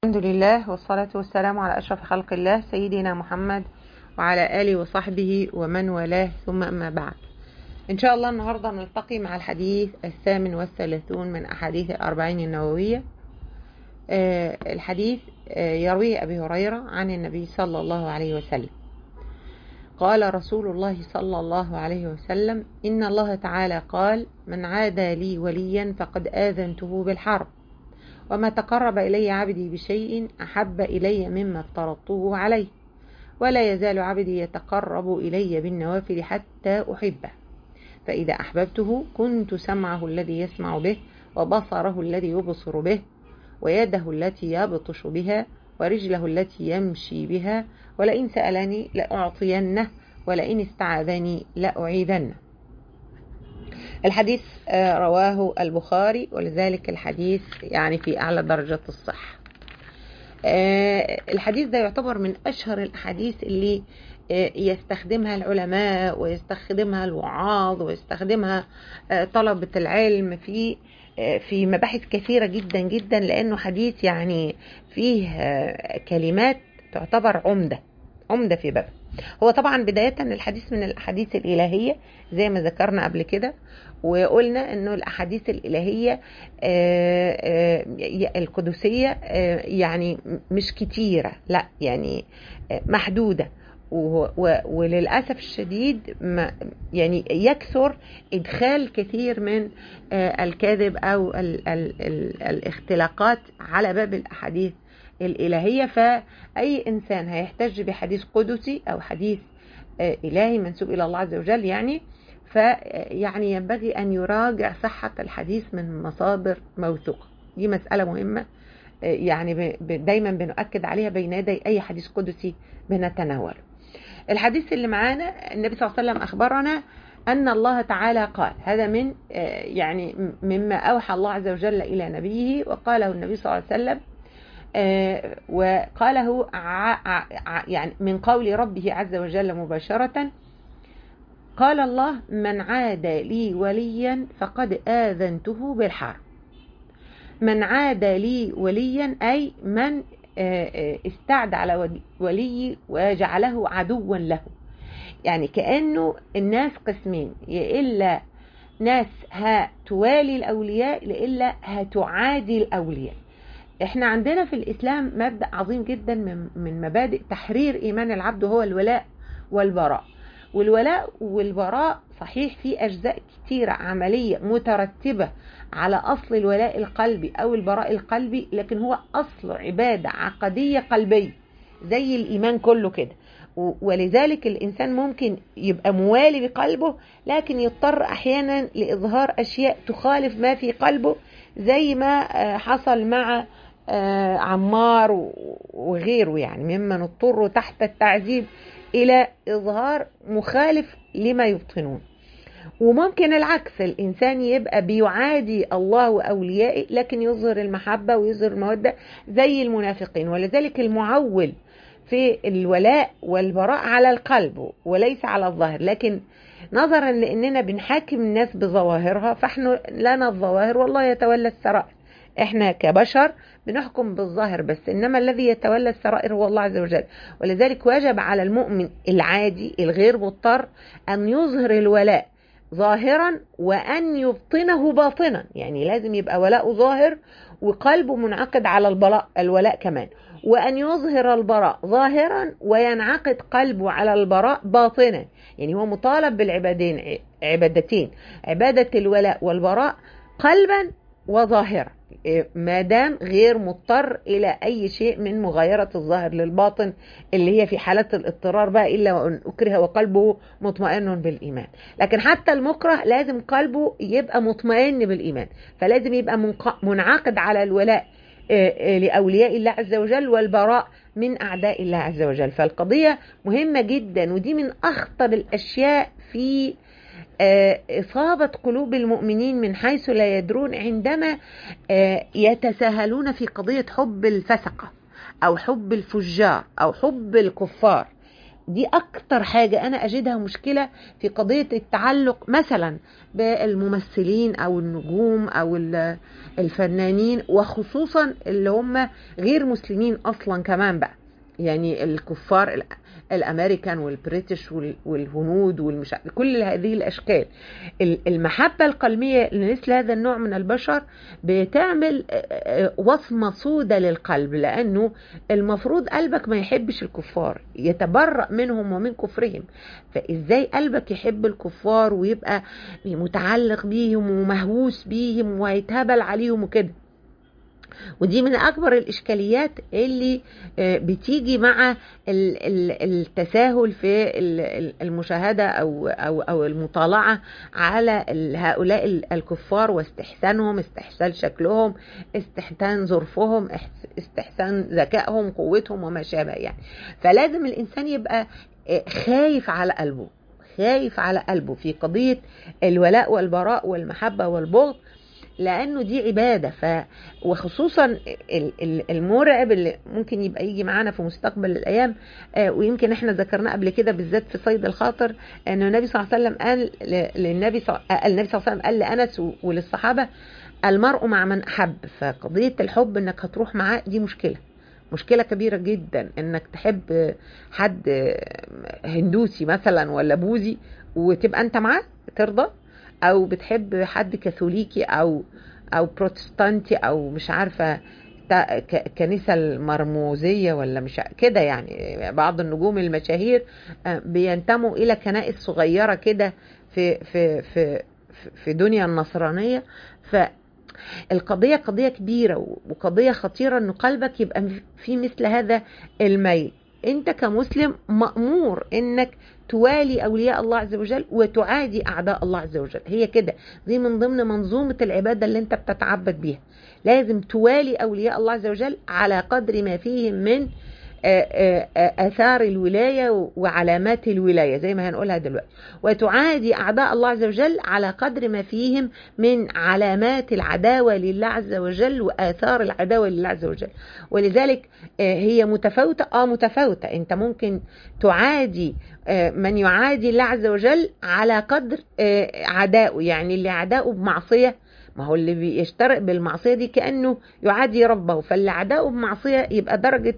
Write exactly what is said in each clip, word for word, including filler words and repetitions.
الحمد لله والصلاة والسلام على أشرف خلق الله سيدنا محمد وعلى آله وصحبه ومن والاه، ثم أما بعد. إن شاء الله النهاردة نلتقي مع الحديث الثامن والثلاثون من أحاديث الأربعين النووية. آه الحديث آه يرويه أبي هريرة عن النبي صلى الله عليه وسلم قال رسول الله صلى الله عليه وسلم: إن الله تعالى قال: من عادى لي وليا فقد آذنته بالحرب، وما تقرب إلي عبدي بشيء أحب إلي مما افترضته عليه، ولا يزال عبدي يتقرب إلي بالنوافل حتى أحبه، فإذا أحببته كنت سمعه الذي يسمع به، وبصره الذي يبصر به، ويده التي يبطش بها، ورجله التي يمشي بها، ولئن سألني لأعطينه، ولئن استعاذني لأعيذنه. الحديث رواه البخاري، ولذلك الحديث يعني في أعلى درجة الصحة. الحديث ده يعتبر من أشهر الأحاديث اللي يستخدمها العلماء ويستخدمها الوعاظ ويستخدمها طلبة العلم في في مباحث كثيرة جدا جدا، لأنه حديث يعني فيه كلمات تعتبر عمدة عمدة في بابه. هو طبعا بداية الحديث من الأحاديث الإلهية زي ما ذكرنا قبل كده، وقلنا أنه الأحاديث الإلهية القدسية يعني مش كتيرة، لا يعني محدودة، وللأسف الشديد يعني يكثر إدخال كثير من الكذب أو ال ال ال الاختلاقات على باب الأحاديث الإلهية. فأي إنسان هيحتج بحديث قدسي أو حديث إلهي منسوب إلى الله عز وجل يعني فيعني ينبغي أن يراجع صحة الحديث من مصادر موثوقة. دي مسألة مهمة يعني دايما بنؤكد عليها بين يدي أي حديث قدسي بنتناوله. الحديث اللي معانا النبي صلى الله عليه وسلم أخبرنا أن الله تعالى قال، هذا من يعني مما أوحى الله عز وجل إلى نبيه، وقاله النبي صلى الله عليه وسلم آه وقاله ع ع يعني من قول ربه عز وجل مباشرة. قال الله: من عادى لي وليا فقد آذنته بالحرب. من عادى لي وليا أي من آه استعدى على ولي وجعله عدوا له. يعني كأنه الناس قسمين، يا إلا ناس هتوالي الأولياء لإلا هتعادي الأولياء. احنا عندنا في الإسلام مبدأ عظيم جدا من, من مبادئ تحرير إيمان العبد، هو الولاء والبراء. والولاء والبراء صحيح في أجزاء كتيرة عملية مترتبة على أصل الولاء القلبي أو البراء القلبي، لكن هو أصل عبادة عقدية قلبية زي الإيمان كله كده. ولذلك الإنسان ممكن يبقى موالي بقلبه، لكن يضطر أحيانا لإظهار أشياء تخالف ما في قلبه، زي ما حصل مع عمار وغيره، يعني ممن اضطروا تحت التعذيب إلى إظهار مخالف لما يبطنون. وممكن العكس، الإنسان يبقى بيعادي الله وأوليائه لكن يظهر المحبة ويظهر المودة زي المنافقين. ولذلك المعول في الولاء والبراء على القلب وليس على الظاهر، لكن نظرا لأننا بنحاكم الناس بظواهرها فاحنا لنا الظواهر والله يتولى السرائر. احنا كبشر بنحكم بالظاهر بس، انما الذي يتولى السرائر هو الله عز وجل. ولذلك وجب على المؤمن العادي الغير مضطر ان يظهر الولاء ظاهرا وان يبطنه باطنا، يعني لازم يبقى ولاءه ظاهر وقلبه منعقد على البراء الولاء كمان، وأن يظهر البراء ظاهرا وينعقد قلبه على البراء باطنا. يعني هو مطالب بالعبادين عبادتين، عبادة الولاء والبراء قلبا وظاهرا، ما دام غير مضطر إلى أي شيء من مغايرة الظاهر للباطن، اللي هي في حالة الاضطرار بقى إلا وأن أكره وقلبه مطمئن بالإيمان. لكن حتى المكره لازم قلبه يبقى مطمئن بالإيمان، فلازم يبقى منعقد على الولاء لأولياء الله عز وجل والبراء من أعداء الله عز وجل. فالقضية مهمة جدا، ودي من أخطر الأشياء في إصابة قلوب المؤمنين من حيث لا يدرون، عندما يتساهلون في قضية حب الفسقة أو حب الفجار أو حب الكفار. دي اكتر حاجة انا اجدها مشكلة في قضية التعلق مثلا بالممثلين او النجوم او الفنانين، وخصوصا اللي هم غير مسلمين اصلا كمان بقى، يعني الكفار الامريكان والبريتش والهنود والمش كل هذه الاشكال. المحبة القلبية لمثل هذا النوع من البشر بتعمل وصمة سودة للقلب، لانه المفروض قلبك ما يحبش الكفار، يتبرأ منهم ومن كفرهم. فازاي قلبك يحب الكفار ويبقى متعلق بيهم ومهووس بيهم ويتهبل عليهم وكده؟ ودي من اكبر الاشكاليات اللي بتيجي مع التساهل في المشاهده او او او المطالعه على هؤلاء الكفار، واستحسانهم، استحسان شكلهم، استحسان ظرفهم، استحسان ذكائهم، قوتهم وما شابه يعني. فلازم الانسان يبقى خايف على قلبه، خايف على قلبه في قضيه الولاء والبراء والمحبه والبغض، لانه دي عباده. ف وخصوصا المرعب اللي ممكن يبقى يجي معانا في مستقبل الايام، ويمكن احنا ذكرناه قبل كده بالذات في صيد الخاطر، انه النبي صلى الله عليه وسلم قال للنبي صلى النبي صلى الله عليه وسلم قال لانس وللصحابه: المرء مع من احب. فقضيه الحب انك هتروح معاه دي مشكله، مشكله كبيره جدا، انك تحب حد هندوسي مثلا ولا بوذي وتبقى انت معاه ترضى، او بتحب حد كاثوليكي او او بروتستانتي او مش عارفه كنيسه المرموزيه ولا مش كده. يعني بعض النجوم المشاهير بينتموا الى كنائس صغيره كده في في في في دنيا النصرانيه. فالقضيه قضيه كبيره وقضيه خطيره، ان قلبك يبقى في مثل هذا الميل. انت كمسلم مأمور انك توالي اولياء الله عز وجل وتعادي اعداء الله عز وجل، هي كده، دي من ضمن منظومة العبادة اللي انت بتتعبد بيها. لازم توالي اولياء الله عز وجل على قدر ما فيهم من آثار الولاية وعلامات الولاية زي ما هنقولها دلوقتي، وتعادي أعداء الله عز وجل على قدر ما فيهم من علامات العداوة لله عز وجل وآثار العداوة لله عز وجل. ولذلك هي متفاوتة آه متفاوتة انت ممكن تعادي من يعادي الله عز وجل على قدر عدائه، يعني اللي عدائه بمعصية، ما هو اللي بيشترك بالمعصية دي كأنه يعادي ربه، فاللي عدائه بمعصية يبقى درجة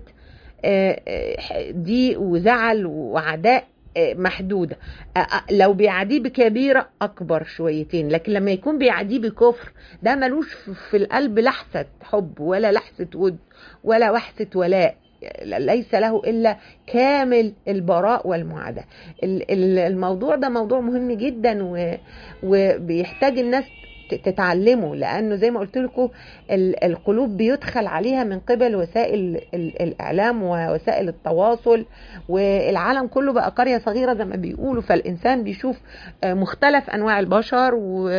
دي وزعل وعداء محدودة. لو بيعاديه بكبيرة أكبر شويتين، لكن لما يكون بيعاديه بكفر ده ملوش في القلب لحظة حب ولا لحظة ود ولا وحسة ولاء، ليس له إلا كامل البراء والمعاداة. الموضوع ده موضوع مهم جدا وبيحتاج الناس تتعلموا، لأنه زي ما قلت لكم القلوب بيدخل عليها من قبل وسائل الإعلام ووسائل التواصل، والعالم كله بقى قرية صغيرة زي ما بيقولوا. فالإنسان بيشوف مختلف أنواع البشر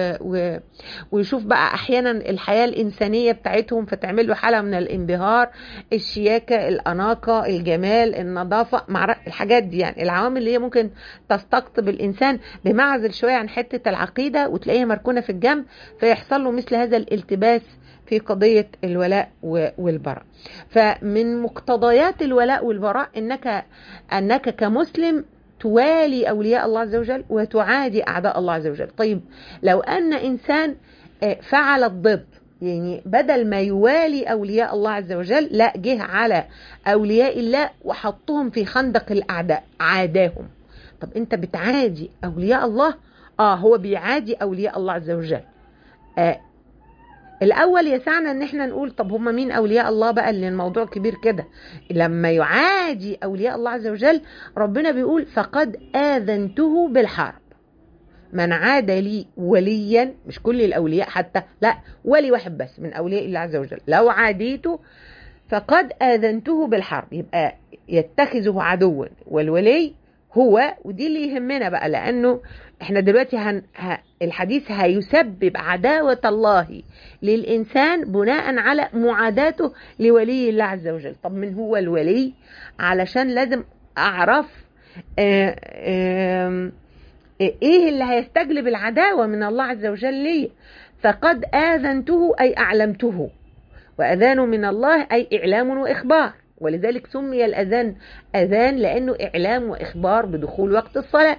ويشوف بقى أحيانا الحياة الإنسانية بتاعتهم فتعمل له حالة من الانبهار، الشياكة، الأناقة، الجمال، النظافة، مع الحاجات دي، يعني العوامل اللي هي ممكن تستقطب الإنسان بمعزل شوية عن حتة العقيدة وتلاقيها مركونة في الجنب، فيحصل له مثل هذا الالتباس في قضية الولاء والبراء. فمن مقتضيات الولاء والبراء انك انك كمسلم توالي اولياء الله عز وجل وتعادي اعداء الله عز وجل. طيب لو ان انسان فعل الضد، يعني بدل ما يوالي اولياء الله عز وجل لا جه على اولياء الله وحطهم في خندق الاعداء، عاداهم. طب انت بتعادي اولياء الله؟ اه هو بيعادي اولياء الله عز وجل. آه الاول يسعنا ان احنا نقول طب هم مين اولياء الله بقى، اللي الموضوع كبير كده. لما يعادي اولياء الله عز وجل ربنا بيقول فقد آذنته بالحرب، من عاد لي وليا، مش كل الاولياء حتى، لا ولي واحد بس من اولياء الله عز وجل لو عاديته فقد آذنته بالحرب، يبقى يتخذه عدوا. والولي هو، ودي اللي يهمنا بقى، لأنه احنا دلوقتي هن... ه... الحديث هيسبب عداوة الله للإنسان بناء على معاداته لولي الله عز وجل. طب من هو الولي؟ علشان لازم أعرف آه آه ايه اللي هيستجلب العداوة من الله عز وجل ليه. فقد آذنته أي أعلمته، وأذان من الله أي إعلام وإخبار، ولذلك سمي الأذان أذان لأنه إعلام وإخبار بدخول وقت الصلاة.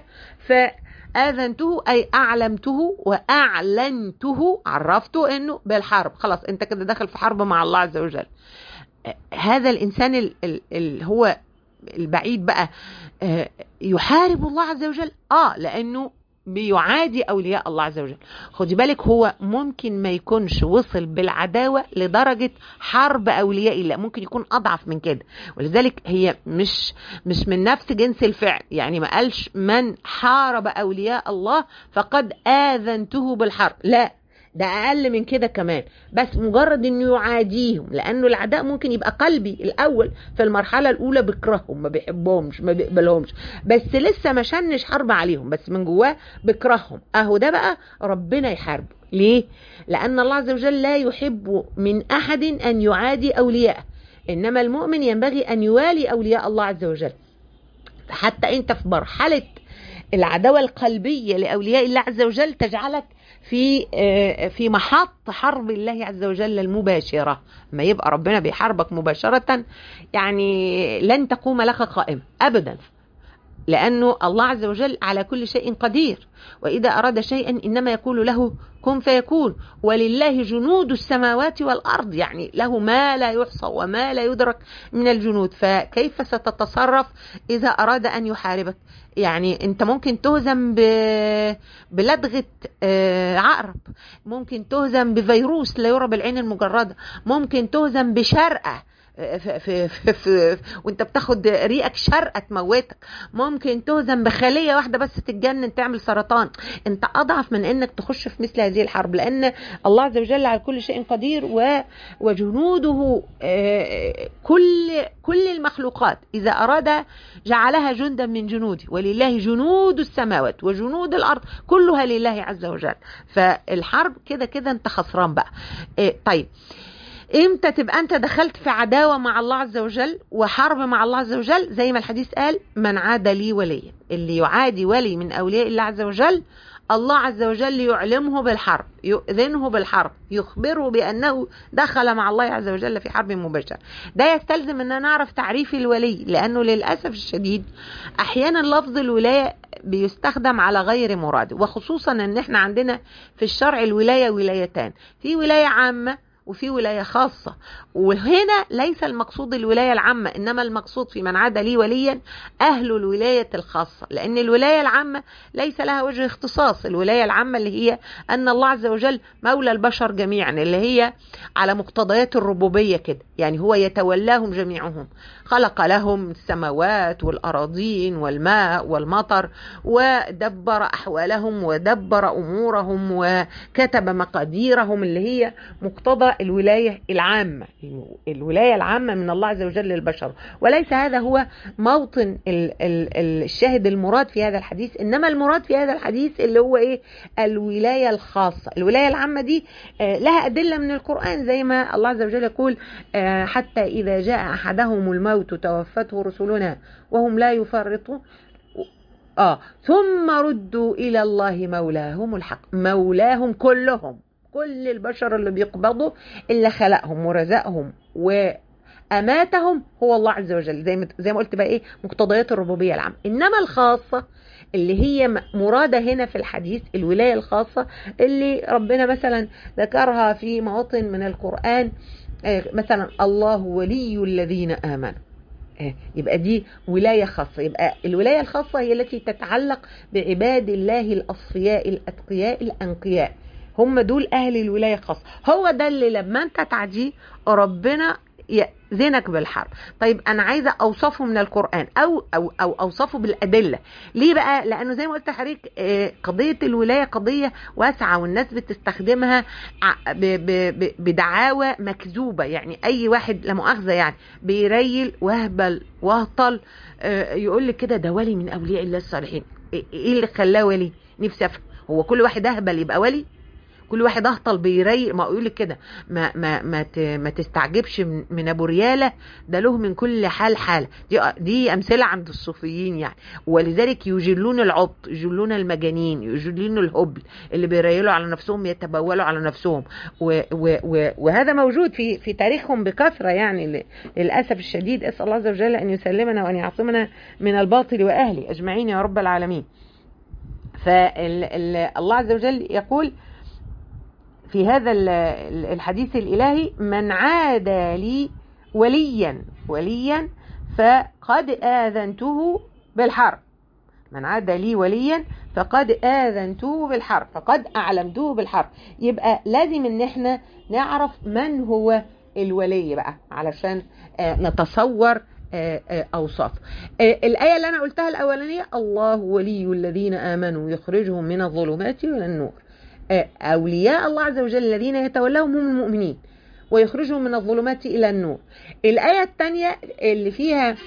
فآذنته أي أعلمته وأعلنته، عرفته أنه بالحرب، خلاص أنت كده داخل في حرب مع الله عز وجل. هذا الإنسان اللي هو البعيد بقى يحارب الله عز وجل، آه لأنه بيعادي أولياء الله عز وجل. خدي بالك هو ممكن ما يكونش وصل بالعداوة لدرجة حرب أولياء الله، ممكن يكون أضعف من كده، ولذلك هي مش مش من نفس جنس الفعل. يعني ما قالش من حارب أولياء الله فقد آذنته بالحرب، لا ده أقل من كده كمان، بس مجرد إنه يعاديهم، لأنه العداء ممكن يبقى قلبي الأول في المرحلة الأولى بيكرههم، ما بيحبهمش، ما بيقبلهمش، بس لسه ما شنش حرب عليهم، بس من جواه بيكرههم. أهو ده بقى ربنا يحاربه. ليه؟ لأن الله عز وجل لا يحب من أحد أن يعادي أولياءه، إنما المؤمن ينبغي أن يوالي أولياء الله عز وجل. حتى أنت في مرحلة العداوة القلبية لأولياء الله عز وجل تجعلك في في محط حرب الله عز وجل المباشرة. ما يبقى ربنا بيحاربك مباشرة يعني لن تقوم لك قائمة أبدا، لأنه الله عز وجل على كل شيء قدير، وإذا أراد شيئا إنما يقول له كن فيكون، ولله جنود السماوات والأرض، يعني له ما لا يحصى وما لا يدرك من الجنود. فكيف ستتصرف إذا أراد أن يحاربك؟ يعني أنت ممكن تهزم بلدغة عقرب، ممكن تهزم بفيروس لا يرى بالعين المجردة، ممكن تهزم بشرقة في في في في وانت بتاخد ريقك شرقة تموتك، ممكن تهزم بخلية واحدة بس تتجنن تعمل سرطان. انت اضعف من انك تخش في مثل هذه الحرب، لان الله عز وجل على كل شيء قدير، وجنوده كل كل المخلوقات اذا اراد جعلها جندا من جنوده، ولله جنود السماوات وجنود الارض كلها لله عز وجل. فالحرب كده كده انت خسران بقى. طيب امتى تبقى انت دخلت في عداوة مع الله عز وجل وحرب مع الله عز وجل؟ زي ما الحديث قال من عاد لي وليا، اللي يعادي ولي من اولياء الله عز وجل الله عز وجل يعلمه بالحرب، يؤذنه بالحرب، يخبره بأنه دخل مع الله عز وجل في حرب مباشرة. ده يستلزم أن نعرف تعريف الولي، لأنه للأسف الشديد أحيانا لفظ الولاية بيستخدم على غير مراده، وخصوصا أن احنا عندنا في الشرع الولاية ولايتان، في ولاية عامة وفي ولاية خاصة. وهنا ليس المقصود الولاية العامة، إنما المقصود في من عاد لي وليا أهل الولاية الخاصة، لأن الولاية العامة ليس لها وجه اختصاص. الولاية العامة اللي هي أن الله عز وجل مولى البشر جميعا، اللي هي على مقتضيات الربوبية كده، يعني هو يتولاهم جميعهم، خلق لهم السماوات والأراضين والماء والمطر، ودبر أحوالهم ودبر أمورهم وكتب مقاديرهم، اللي هي مقتضى الولاية العامة. الولاية العامة من الله عز وجل للبشر، وليس هذا هو موطن الشاهد المراد في هذا الحديث، إنما المراد في هذا الحديث اللي هو إيه؟ الولاية الخاصة. الولاية العامة دي لها أدلة من القرآن، زي ما الله عز وجل يقول حتى إذا جاء أحدهم الموت توفته رسلنا وهم لا يفرطون آه ثم ردوا إلى الله مولاهم الحق. مولاهم كلهم، كل البشر اللي بيقبضوا، اللي خلقهم ورزقهم وأماتهم هو الله عز وجل، زي ما زي ما قلت بقى ايه مقتضيات الربوبية العامة. إنما الخاصة اللي هي مرادة هنا في الحديث الولاية الخاصة اللي ربنا مثلا ذكرها في مواطن من القرآن، مثلا الله ولي الذين آمنوا، يبقى دي ولاية خاصة. يبقى الولاية الخاصة هي التي تتعلق بعباد الله الأصفياء الأتقياء الأنقياء، هم دول أهل الولاية الخاصة. هو ده اللي لما أنت تعديه ربنا يأذنك بالحرب. طيب أنا عايزة أوصفه من القرآن أو أو أو أوصفه بالأدلة. ليه بقى؟ لأنه زي ما قلت لحضرتك قضية الولاية قضية واسعة، والناس بتستخدمها بدعاوى مكذوبة. يعني أي واحد لا مؤاخذة يعني بيريل وهبل وهطل يقول لك كده ده ولي من أولياء الله الصالحين. إيه اللي خلاه ولي؟ نفسي أفهم. هو كل واحد أهبل يبقى ولي؟ كل واحد اهطل بيري ما يقول لك كده، ما ما ما, ت ما تستعجبش من, من ابو رياله، ده له من كل حال حاله. دي دي امثله عند الصوفيين يعني. ولذلك يجلون العبط، يجلون المجانين، يجلون الهبل اللي بيريلوا على نفسهم، يتبولوا على نفسهم، و و و وهذا موجود في في تاريخهم بكثره يعني للاسف الشديد. اسال الله عز وجل ان يسلمنا وان يعصمنا من الباطل واهله اجمعين يا رب العالمين. فالله عز وجل يقول في هذا الحديث الإلهي: من عادى لي وليا وليا فقد آذنته بالحرب. من عادى لي وليا فقد آذنته بالحرب، فقد أعلمته بالحرب. يبقى لازم ان احنا نعرف من هو الولي بقى علشان نتصور أوصاف. الآية اللي أنا قلتها الأولانية: الله ولي الذين آمنوا يخرجهم من الظلمات إلى النور. أولياء الله عز وجل الذين يتولوهم هم المؤمنين ويخرجهم من الظلمات إلى النور. الآية الثانية اللي فيها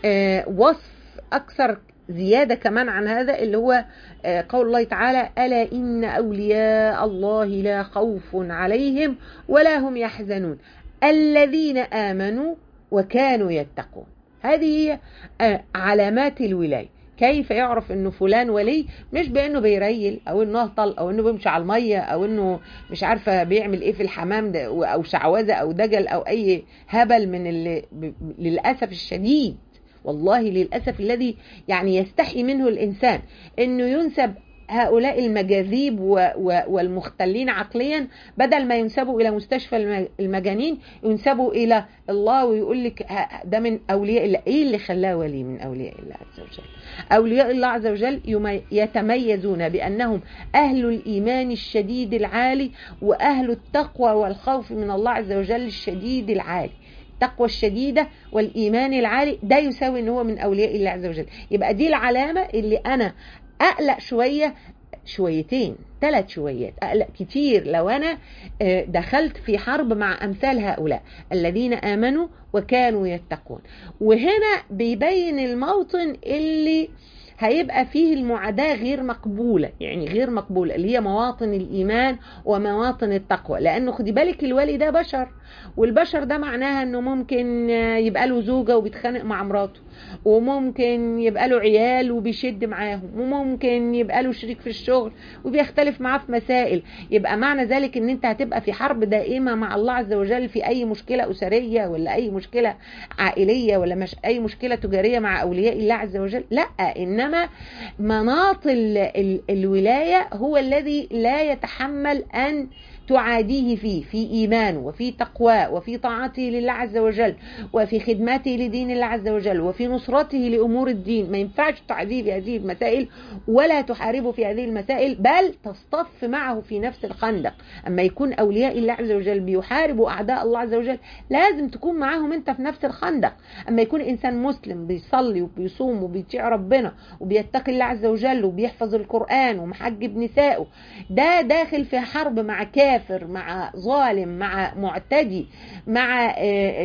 وصف أكثر زيادة كمان عن هذا، اللي هو قول الله تعالى: ألا إن أولياء الله لا خوف عليهم ولا هم يحزنون الذين آمنوا وكانوا يتقون. هذه هي علامات الولاية. كيف يعرف انه فلان ولي؟ مش بانه بيريل او انه اهطل او انه بيمشي على الميه او انه مش عارفه بيعمل ايه في الحمام ده او شعوذه او دجل او اي هبل من اللي للاسف الشديد، والله للاسف الذي يعني يستحي منه الانسان انه ينسب هؤلاء المجاذيب والمختلين عقليا، بدل ما ينسبوا الى مستشفى المجانين ينسبوا الى الله، ويقول لك ده من اولياء الله. ايه اللي خلاه ولي من اولياء الله عز وجل؟ اولياء الله عز وجل يتميزون بانهم اهل الايمان الشديد العالي واهل التقوى والخوف من الله عز وجل الشديد العالي. التقوى الشديدة والإيمان العالي ده يساوي ان هو من أولياء الله عز وجل. يبقى دي العلامة اللي أنا أقلق شوية، شويتين، ثلاث شويات، أقلق كتير لو أنا دخلت في حرب مع أمثال هؤلاء الذين آمنوا وكانوا يتقون. وهنا بيبين الموطن اللي هيبقى فيه المعاداة غير مقبولة، يعني غير مقبولة، اللي هي مواطن الإيمان ومواطن التقوى. لأنه خدي بالك الولي ده بشر، والبشر ده معناها أنه ممكن يبقى له زوجة وبيتخانق مع مراته، وممكن يبقى له عيال وبيشد معاهم، وممكن يبقى له شريك في الشغل وبيختلف معاه في مسائل. يبقى معنى ذلك أن أنت هتبقى في حرب دائمة مع الله عز وجل في أي مشكلة أسرية ولا أي مشكلة عائلية ولا مش أي مشكلة تجارية مع أولياء الله عز وجل. لا، إنما مناط الولاية هو الذي لا يتحمل أن تعاديه فيه في إيمانه وفي تقواه وفي طاعته لله عز وجل وفي خدمته لدين الله عز وجل وفي نصرته لأمور الدين. ما ينفعش تعاديه في هذه المسائل ولا تحاربه في هذه المسائل، بل تصطف معه في نفس الخندق. أما يكون أولياء الله عز وجل بيحاربوا أعداء الله عز وجل لازم تكون معهم أنت في نفس الخندق. أما يكون إنسان مسلم بيصلي وبيصوم وبيطيع ربنا وبيتقي الله عز وجل وبيحفظ القرآن ومحجب نسائه، ده داخل في حرب مع كافر، مع ظالم، مع معتدي، مع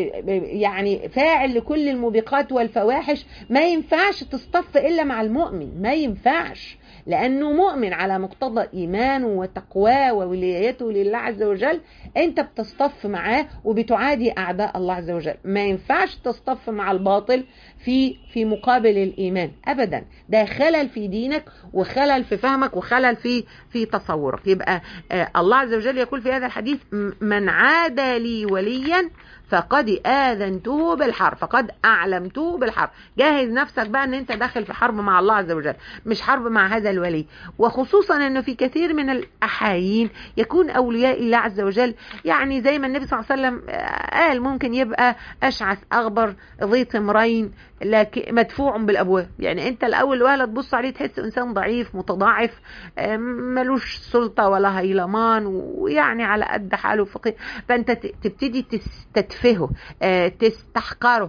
يعني فاعل لكل الموبقات والفواحش، ما ينفعش تصطف إلا مع المؤمن، ما ينفعش، لأنه مؤمن على مقتضى إيمانه وتقواه وولايته لله عز وجل. أنت بتصطف معاه وبتعادي أعداء الله عز وجل. ما ينفعش تصطف مع الباطل في في مقابل الإيمان أبدا. ده خلل في دينك وخلل في فهمك وخلل في في تصورك. يبقى آه الله عز وجل يقول في هذا الحديث: من عادى لي وليا فقد آذنته بالحرب، فقد أعلمته بالحرب. جاهز نفسك بقى ان انت داخل في حرب مع الله عز وجل، مش حرب مع هذا الولي. وخصوصا انه في كثير من الأحايين يكون أولياء الله عز وجل يعني زي ما النبي صلى الله عليه وسلم قال ممكن يبقى أشعث أغبر ذي طمرين لكن مدفوع بالأبواب. يعني انت الأول وهلا تبص عليه تحس إنسان ضعيف متضاعف ملوش سلطة ولا هيلمان ويعني على قد حاله فقير، فانت تبتدي تستدفعه، تستحقره،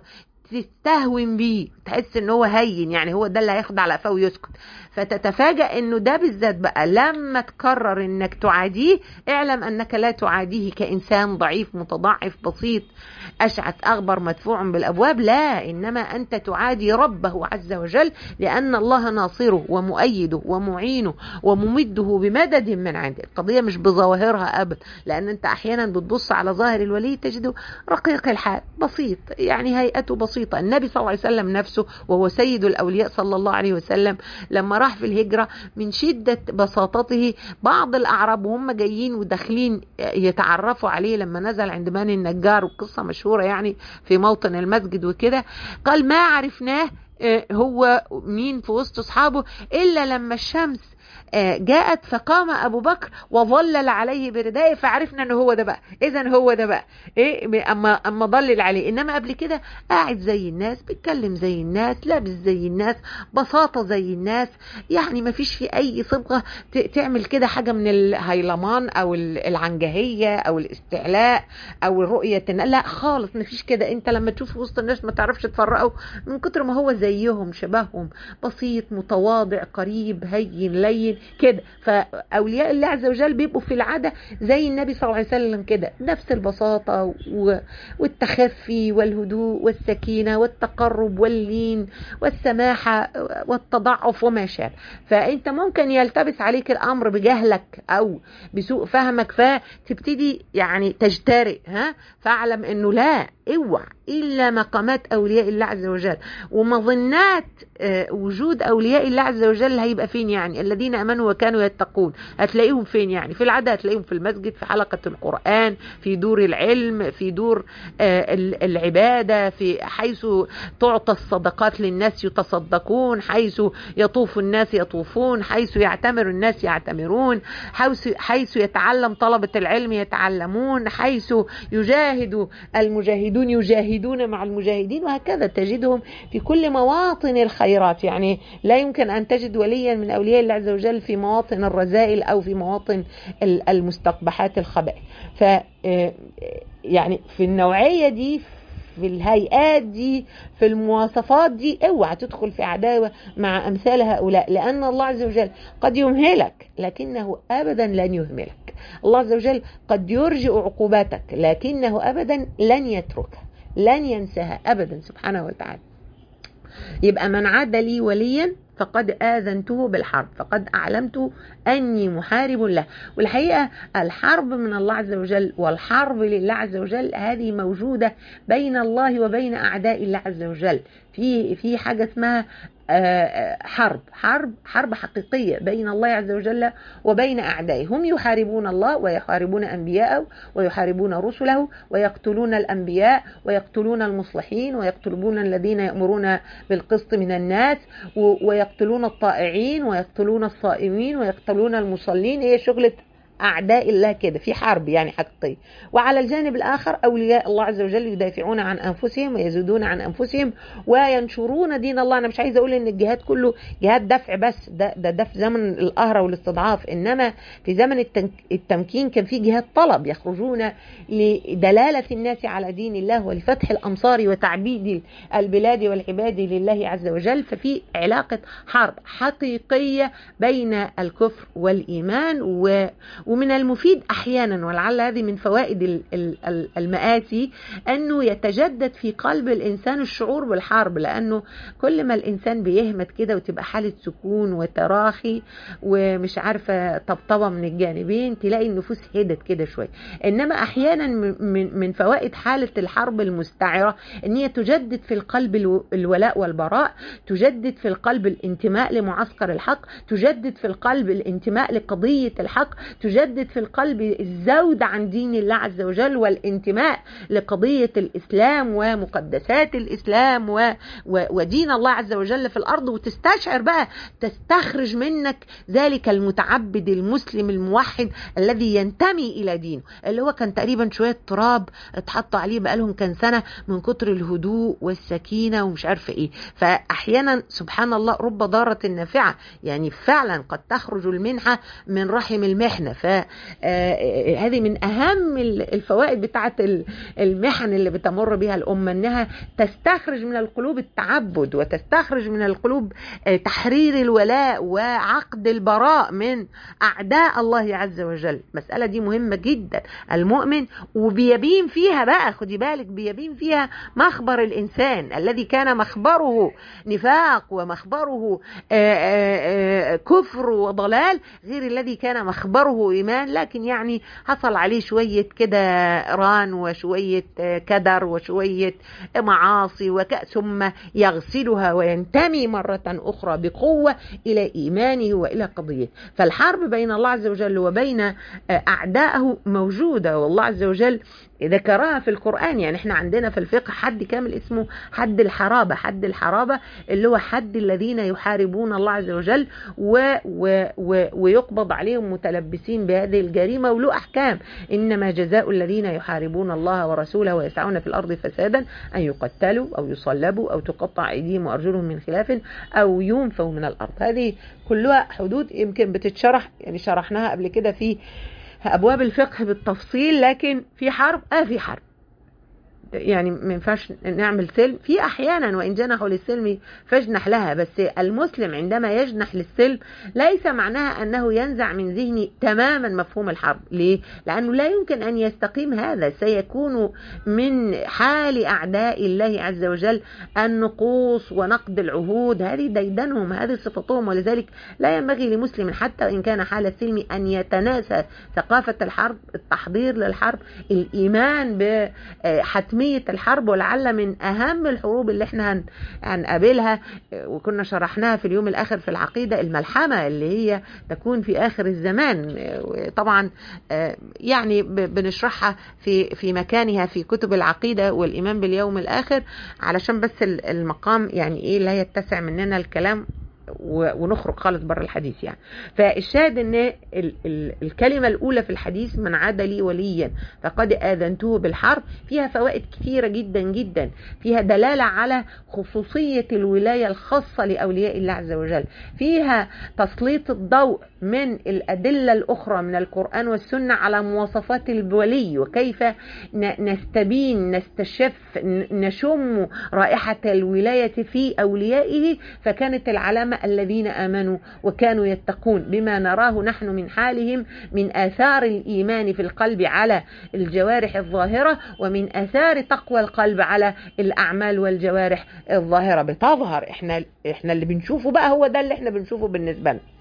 تستهون بيه، تحس ان هو هين، يعني هو ده اللي هياخد على قفاه ويسكت. فتتفاجأ انه ده بالذات بقى لما تقرر انك تعاديه، اعلم انك لا تعاديه كإنسان ضعيف متضعف بسيط أشعث أغبر مدفوع بالأبواب، لا، إنما أنت تعادي ربه عز وجل، لأن الله ناصره ومؤيده ومعينه وممده بمدد من عنده. القضية مش بظواهرها أبدا، لأن أنت أحيانا بتبص على ظاهر الولي تجده رقيق الحال بسيط، يعني هيئته بسيطة. النبي صلى الله عليه وسلم نفسه وهو سيد الأولياء صلى الله عليه وسلم لما راح في الهجرة من شدة بساطته، بعض الأعراب وهم جايين وداخلين يتعرفوا عليه لما نزل عند بني النجار، والقصة مشهورة يعني في موطن المسجد وكده، قال ما عرفناه هو مين في وسط أصحابه إلا لما الشمس جاءت فقام أبو بكر وظلل عليه بردائه فعرفنا أنه هو ده بقى. إذن هو ده بقى إيه أما, أما ضلل عليه، إنما قبل كده قاعد زي الناس، بيتكلم زي الناس، لابس زي الناس، بساطة زي الناس، يعني ما فيش في أي صبغة تعمل كده حاجة من الهيلمان أو العنجهية أو الاستعلاء أو الرؤية، لا خالص ما فيش كده. أنت لما تشوف وسط الناس ما تعرفش تفرقه من كتر ما هو زيهم شبههم، بسيط متواضع قريب هين لين كده. فأولياء الله عز وجل بيبقوا في العادة زي النبي صلى الله عليه وسلم كده، نفس البساطة والتخفي والهدوء والسكينة والتقرب واللين والسماحة والتضعف وما شابه. فأنت ممكن يلتبس عليك الأمر بجهلك أو بسوء فهمك فتبتدي يعني تجترئ، ها، فاعلم أنه لا، اوعى إلا مقامات أولياء الله عز وجل ومظنات وجود أولياء الله عز وجل هيبقى فين؟ يعني الذين أمنوا وكانوا يتقون، هتلاقيهم فين؟ يعني في العادة هتلاقيهم في المسجد، في حلقة القرآن، في دور العلم، في دور العبادة، في حيث تعطى الصدقات للناس يتصدقون، حيث يطوف الناس يطوفون، حيث يعتمر الناس يعتمرون، حيث يتعلم طلبة العلم يتعلمون، حيث يجاهد المجاهدون يجاهدون مع المجاهدين، وهكذا تجدهم في كل مواطن الخيرات. يعني لا يمكن أن تجد وليا من أولياء الله عز وجل في مواطن الرذائل أو في مواطن المستقبحات الخبائث. ف يعني في النوعية دي، في الهيئات دي، في المواصفات دي، اوعى تدخل في عداوة مع أمثال هؤلاء، لأن الله عز وجل قد يمهلك لكنه أبدا لن يهملك. الله عز وجل قد يرجئ عقوباتك لكنه أبدا لن يتركها، لن ينساها أبدا سبحانه وتعالى. يبقى من عاد لي وليا فقد آذنته بالحرب، فقد أعلمت أني محارب له. والحقيقة الحرب من الله عز وجل والحرب لله عز وجل هذه موجودة بين الله وبين أعداء الله عز وجل. في في حاجة اسمها حرب حرب حرب حقيقية بين الله عز وجل وبين أعدائه. هم يحاربون الله ويحاربون أنبياءه ويحاربون رسله ويقتلون الأنبياء ويقتلون المصلحين ويقتلون الذين يأمرون بالقسط من الناس ويقتلون الطائعين ويقتلون الصائمين ويقتلون المصلين. هي شغلة أعداء الله كده، في حرب يعني حقيقية. وعلى الجانب الآخر أولياء الله عز وجل يدافعون عن أنفسهم ويزيدون عن أنفسهم وينشرون دين الله. أنا مش عايزة أقول إن الجهاد كله جهاد دفع بس، ده ده, ده في زمن القهرة والاستضعاف، إنما في زمن التمكين كان في جهاد طلب، يخرجون لدلالة الناس على دين الله ولفتح الأمصار وتعبيد البلاد والعباد لله عز وجل. ففي علاقة حرب حقيقية بين الكفر والإيمان. و ومن المفيد أحيانا، ولعل هذه من فوائد المآسي، أنه يتجدد في قلب الإنسان الشعور بالحرب، لأنه كل ما الإنسان بيهمت كده وتبقى حالة سكون وتراخي ومش عارفة طبطبة من الجانبين، تلاقي النفوس هدت كده شوية. إنما أحيانا من من فوائد حالة الحرب المستعرة أن هي تجدد في القلب الولاء والبراء، تجدد في القلب الانتماء لمعسكر الحق، تجدد في القلب الانتماء لقضية الحق، تجدد في القلب الزود عن دين الله عز وجل والانتماء لقضية الإسلام ومقدسات الإسلام و... و... ودين الله عز وجل في الأرض. وتستشعر بقى، تستخرج منك ذلك المتعبد المسلم الموحد الذي ينتمي إلى دينه، اللي هو كان تقريبا شوية تراب اتحط عليه بقالهم كان سنة من كتر الهدوء والسكينة ومش عارفة إيه. فأحيانا سبحان الله رب ضارة نافعة، يعني فعلا قد تخرج المنحة من رحم المحنة. ف فهذه من أهم الفوائد بتاعة المحن اللي بتمر بها الأمة، أنها تستخرج من القلوب التعبد، وتستخرج من القلوب تحرير الولاء وعقد البراء من أعداء الله عز وجل. المسألة دي مهمة جدا. المؤمن وبيبين فيها بقى، خدي بالك، بيبين فيها مخبر الإنسان الذي كان مخبره نفاق ومخبره كفر وضلال، غير الذي كان مخبره إيمان، لكن يعني حصل عليه شوية كده ران وشوية كدر وشوية معاصي وك... ثم يغسلها وينتمي مرة أخرى بقوة إلى إيمانه وإلى قضيته. فالحرب بين الله عز وجل وبين أعدائه موجودة، والله عز وجل ذكرها في القرآن. يعني احنا عندنا في الفقه حد كامل اسمه حد الحرابة. حد الحرابة اللي هو حد الذين يحاربون الله عز وجل و و و ويقبض عليهم متلبسين بهذه الجريمة، وله أحكام: إنما جزاء الذين يحاربون الله ورسوله ويسعون في الأرض فسادا أن يقتلوا أو يصلبوا أو تقطع أيديهم وأرجلهم من خلاف أو ينفوا من الأرض. هذه كلها حدود يمكن بتتشرح، يعني شرحناها قبل كده في أبواب الفقه بالتفصيل. لكن في حرب آه في حرب يعني ما ينفعش نعمل سلم، في احيانا وان جنحوا للسلم فاجنح لها، بس المسلم عندما يجنح للسلم ليس معناها انه ينزع من ذهنه تماما مفهوم الحرب. ليه؟ لانه لا يمكن ان يستقيم هذا، سيكون من حال اعداء الله عز وجل النقوص ونقد العهود، هذه ديدنهم، هذه صفتهم. ولذلك لا ينبغي لمسلم حتى وان كان حال السلم ان يتناسى ثقافة الحرب، التحضير للحرب، الايمان بحتم الحرب. ولعل من أهم الحروب اللي احنا هنقابلها وكنا شرحناها في اليوم الآخر في العقيدة، الملحمة اللي هي تكون في آخر الزمان. طبعا يعني بنشرحها في في مكانها في كتب العقيدة والإيمان باليوم الآخر، علشان بس المقام يعني إيه لا يتسع مننا الكلام ونخرج خالص بره الحديث. يعني فالشاهد ان ال ال الكلمة الاولى في الحديث: من عاد لي وليا فقد اذنته بالحرب، فيها فوائد كثيرة جدا جدا. فيها دلالة على خصوصية الولاية الخاصة لاولياء الله عز وجل، فيها تسليط الضوء من الادلة الاخرى من القرآن والسنة على مواصفات الولي، وكيف نستبين نستشف نشم رائحة الولاية في اوليائه. فكانت العلامة الذين آمنوا وكانوا يتقون، بما نراه نحن من حالهم من آثار الإيمان في القلب على الجوارح الظاهرة، ومن آثار تقوى القلب على الأعمال والجوارح الظاهرة بتظهر. احنا احنا اللي بنشوفه بقى هو ده اللي احنا بنشوفه بالنسبة لنا.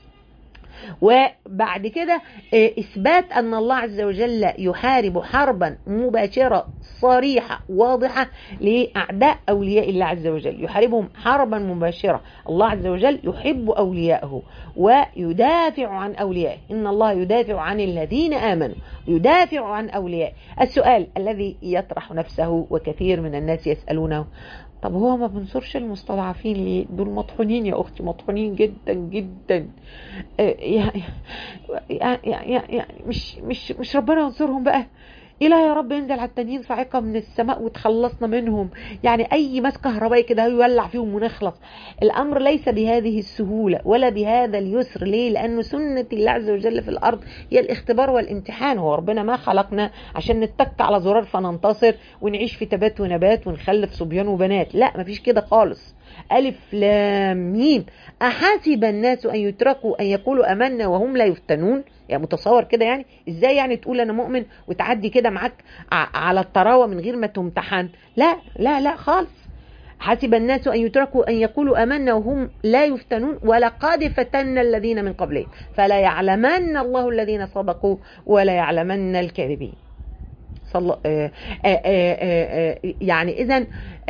وبعد كده إثبات أن الله عز وجل يحارب حربا مباشرة صريحة واضحة لأعداء أولياء الله عز وجل، يحاربهم حربا مباشرة. الله عز وجل يحب أولياءه ويدافع عن أوليائه، إن الله يدافع عن الذين آمنوا، يدافع عن أوليائه. السؤال الذي يطرح نفسه وكثير من الناس يسألونه: طب هو ما بنصرش المستضعفين ليه؟ دول مطحونين يا أختي، مطحونين جدا جدا. يعني يعني يعني مش مش مش ربنا ينصرهم بقى؟ إله يا رب ينزل على التانيين صاعقة من السماء وتخلصنا منهم، يعني أي ماس كهربائي كده يولع فيهم ونخلص. الأمر ليس بهذه السهولة ولا بهذا اليسر. ليه؟ لأنه سنة الله عز وجل في الأرض هي الاختبار والامتحان. هو ربنا ما خلقنا عشان نتك على زرار فننتصر ونعيش في تبات ونبات ونخلف صبيان وبنات، لا، مفيش كده خالص. ألف لام ميم: أحسب الناس أن يتركوا أن يقولوا أمنا وهم لا يفتنون. يعني متصور كده؟ يعني إزاي يعني تقول أنا مؤمن وتعدي كده معاك على الطراوة من غير ما تمتحن؟ لا لا لا خالص. حسب الناس أن يتركوا أن يقولوا آمنا وهم لا يفتنون ولقد فتنا الذين من قبلهم فلا يعلمن الله الذين صدقوا ولا يعلمن الكاذبين. صل... آآ آآ آآ يعني إذن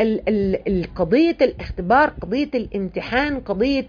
قضية الاختبار، قضية الامتحان، قضية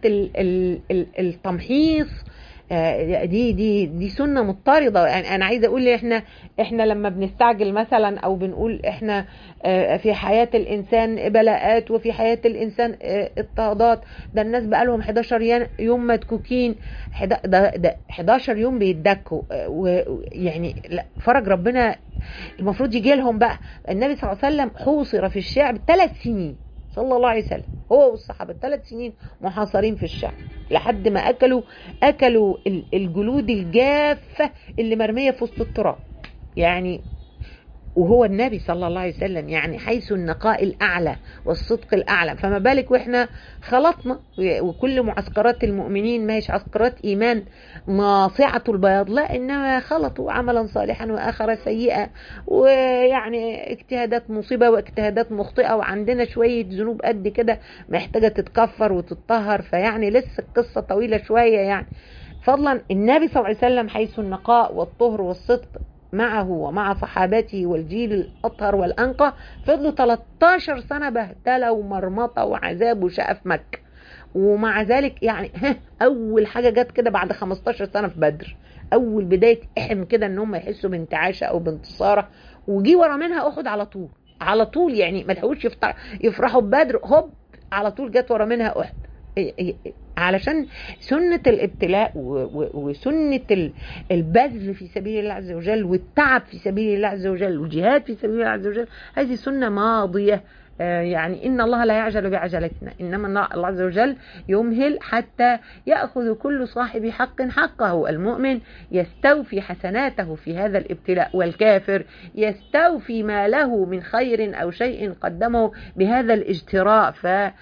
التمحيص، دي دي دي سنة مضطردة. يعني أنا عايزة أقول إحنا إحنا لما بنستعجل مثلا أو بنقول إحنا في حياة الإنسان بلاءات وفي حياة الإنسان اضطهادات، ده الناس بقالهم حداشر يوم مدكوكين، ده ده حداشر يوم بيتدكوا، ويعني فرج ربنا المفروض يجي لهم بقى. النبي صلى الله عليه وسلم حوصر في الشعب ثلاث سنين صلى الله عليه وسلم، هو والصحابة ثلاث سنين محاصرين في الشام لحد ما أكلوا أكلوا الجلود الجافة اللي مرمية في وسط التراب يعني، وهو النبي صلى الله عليه وسلم يعني حيث النقاء الأعلى والصدق الأعلى، فما بالك وإحنا خلطنا. وكل معسكرات المؤمنين ما هيش عسكرات إيمان ناصعة البياض، لا إنما خلطوا عملا صالحا وآخر سيئا، ويعني اجتهادات مصيبة واجتهادات مخطئة، وعندنا شوية ذنوب قد كده محتاجة تتكفر وتتطهر، فيعني لسه القصة طويلة شوية يعني. فضلا النبي صلى الله عليه وسلم حيث النقاء والطهر والصدق معه ومع صحابته والجيل الأطهر والأنقى فضلوا ثلاثة عشر سنة بهدلة ومرمطة وعذاب وشقة في مكة، ومع ذلك يعني أول حاجة جت كده بعد خمستاشر سنة في بدر، أول بداية إحم كده إن هم يحسوا بانتعاشة أو بانتصارة، وجي ورا منها أحد على طول على طول يعني ما لحقوش يفرحوا ببدر، هوب على طول جت ورا منها أحد، علشان سنة الابتلاء وسنة البذل في سبيل الله عز وجل والتعب في سبيل الله عز وجل والجهاد في سبيل الله عز وجل، هذه سنة ماضية. يعني إن الله لا يعجل بعجلتنا، إنما الله عز وجل يمهل حتى يأخذ كل صاحب حق حقه. المؤمن يستوفي حسناته في هذا الابتلاء، والكافر يستوفي ما له من خير أو شيء قدمه بهذا الاجتراء،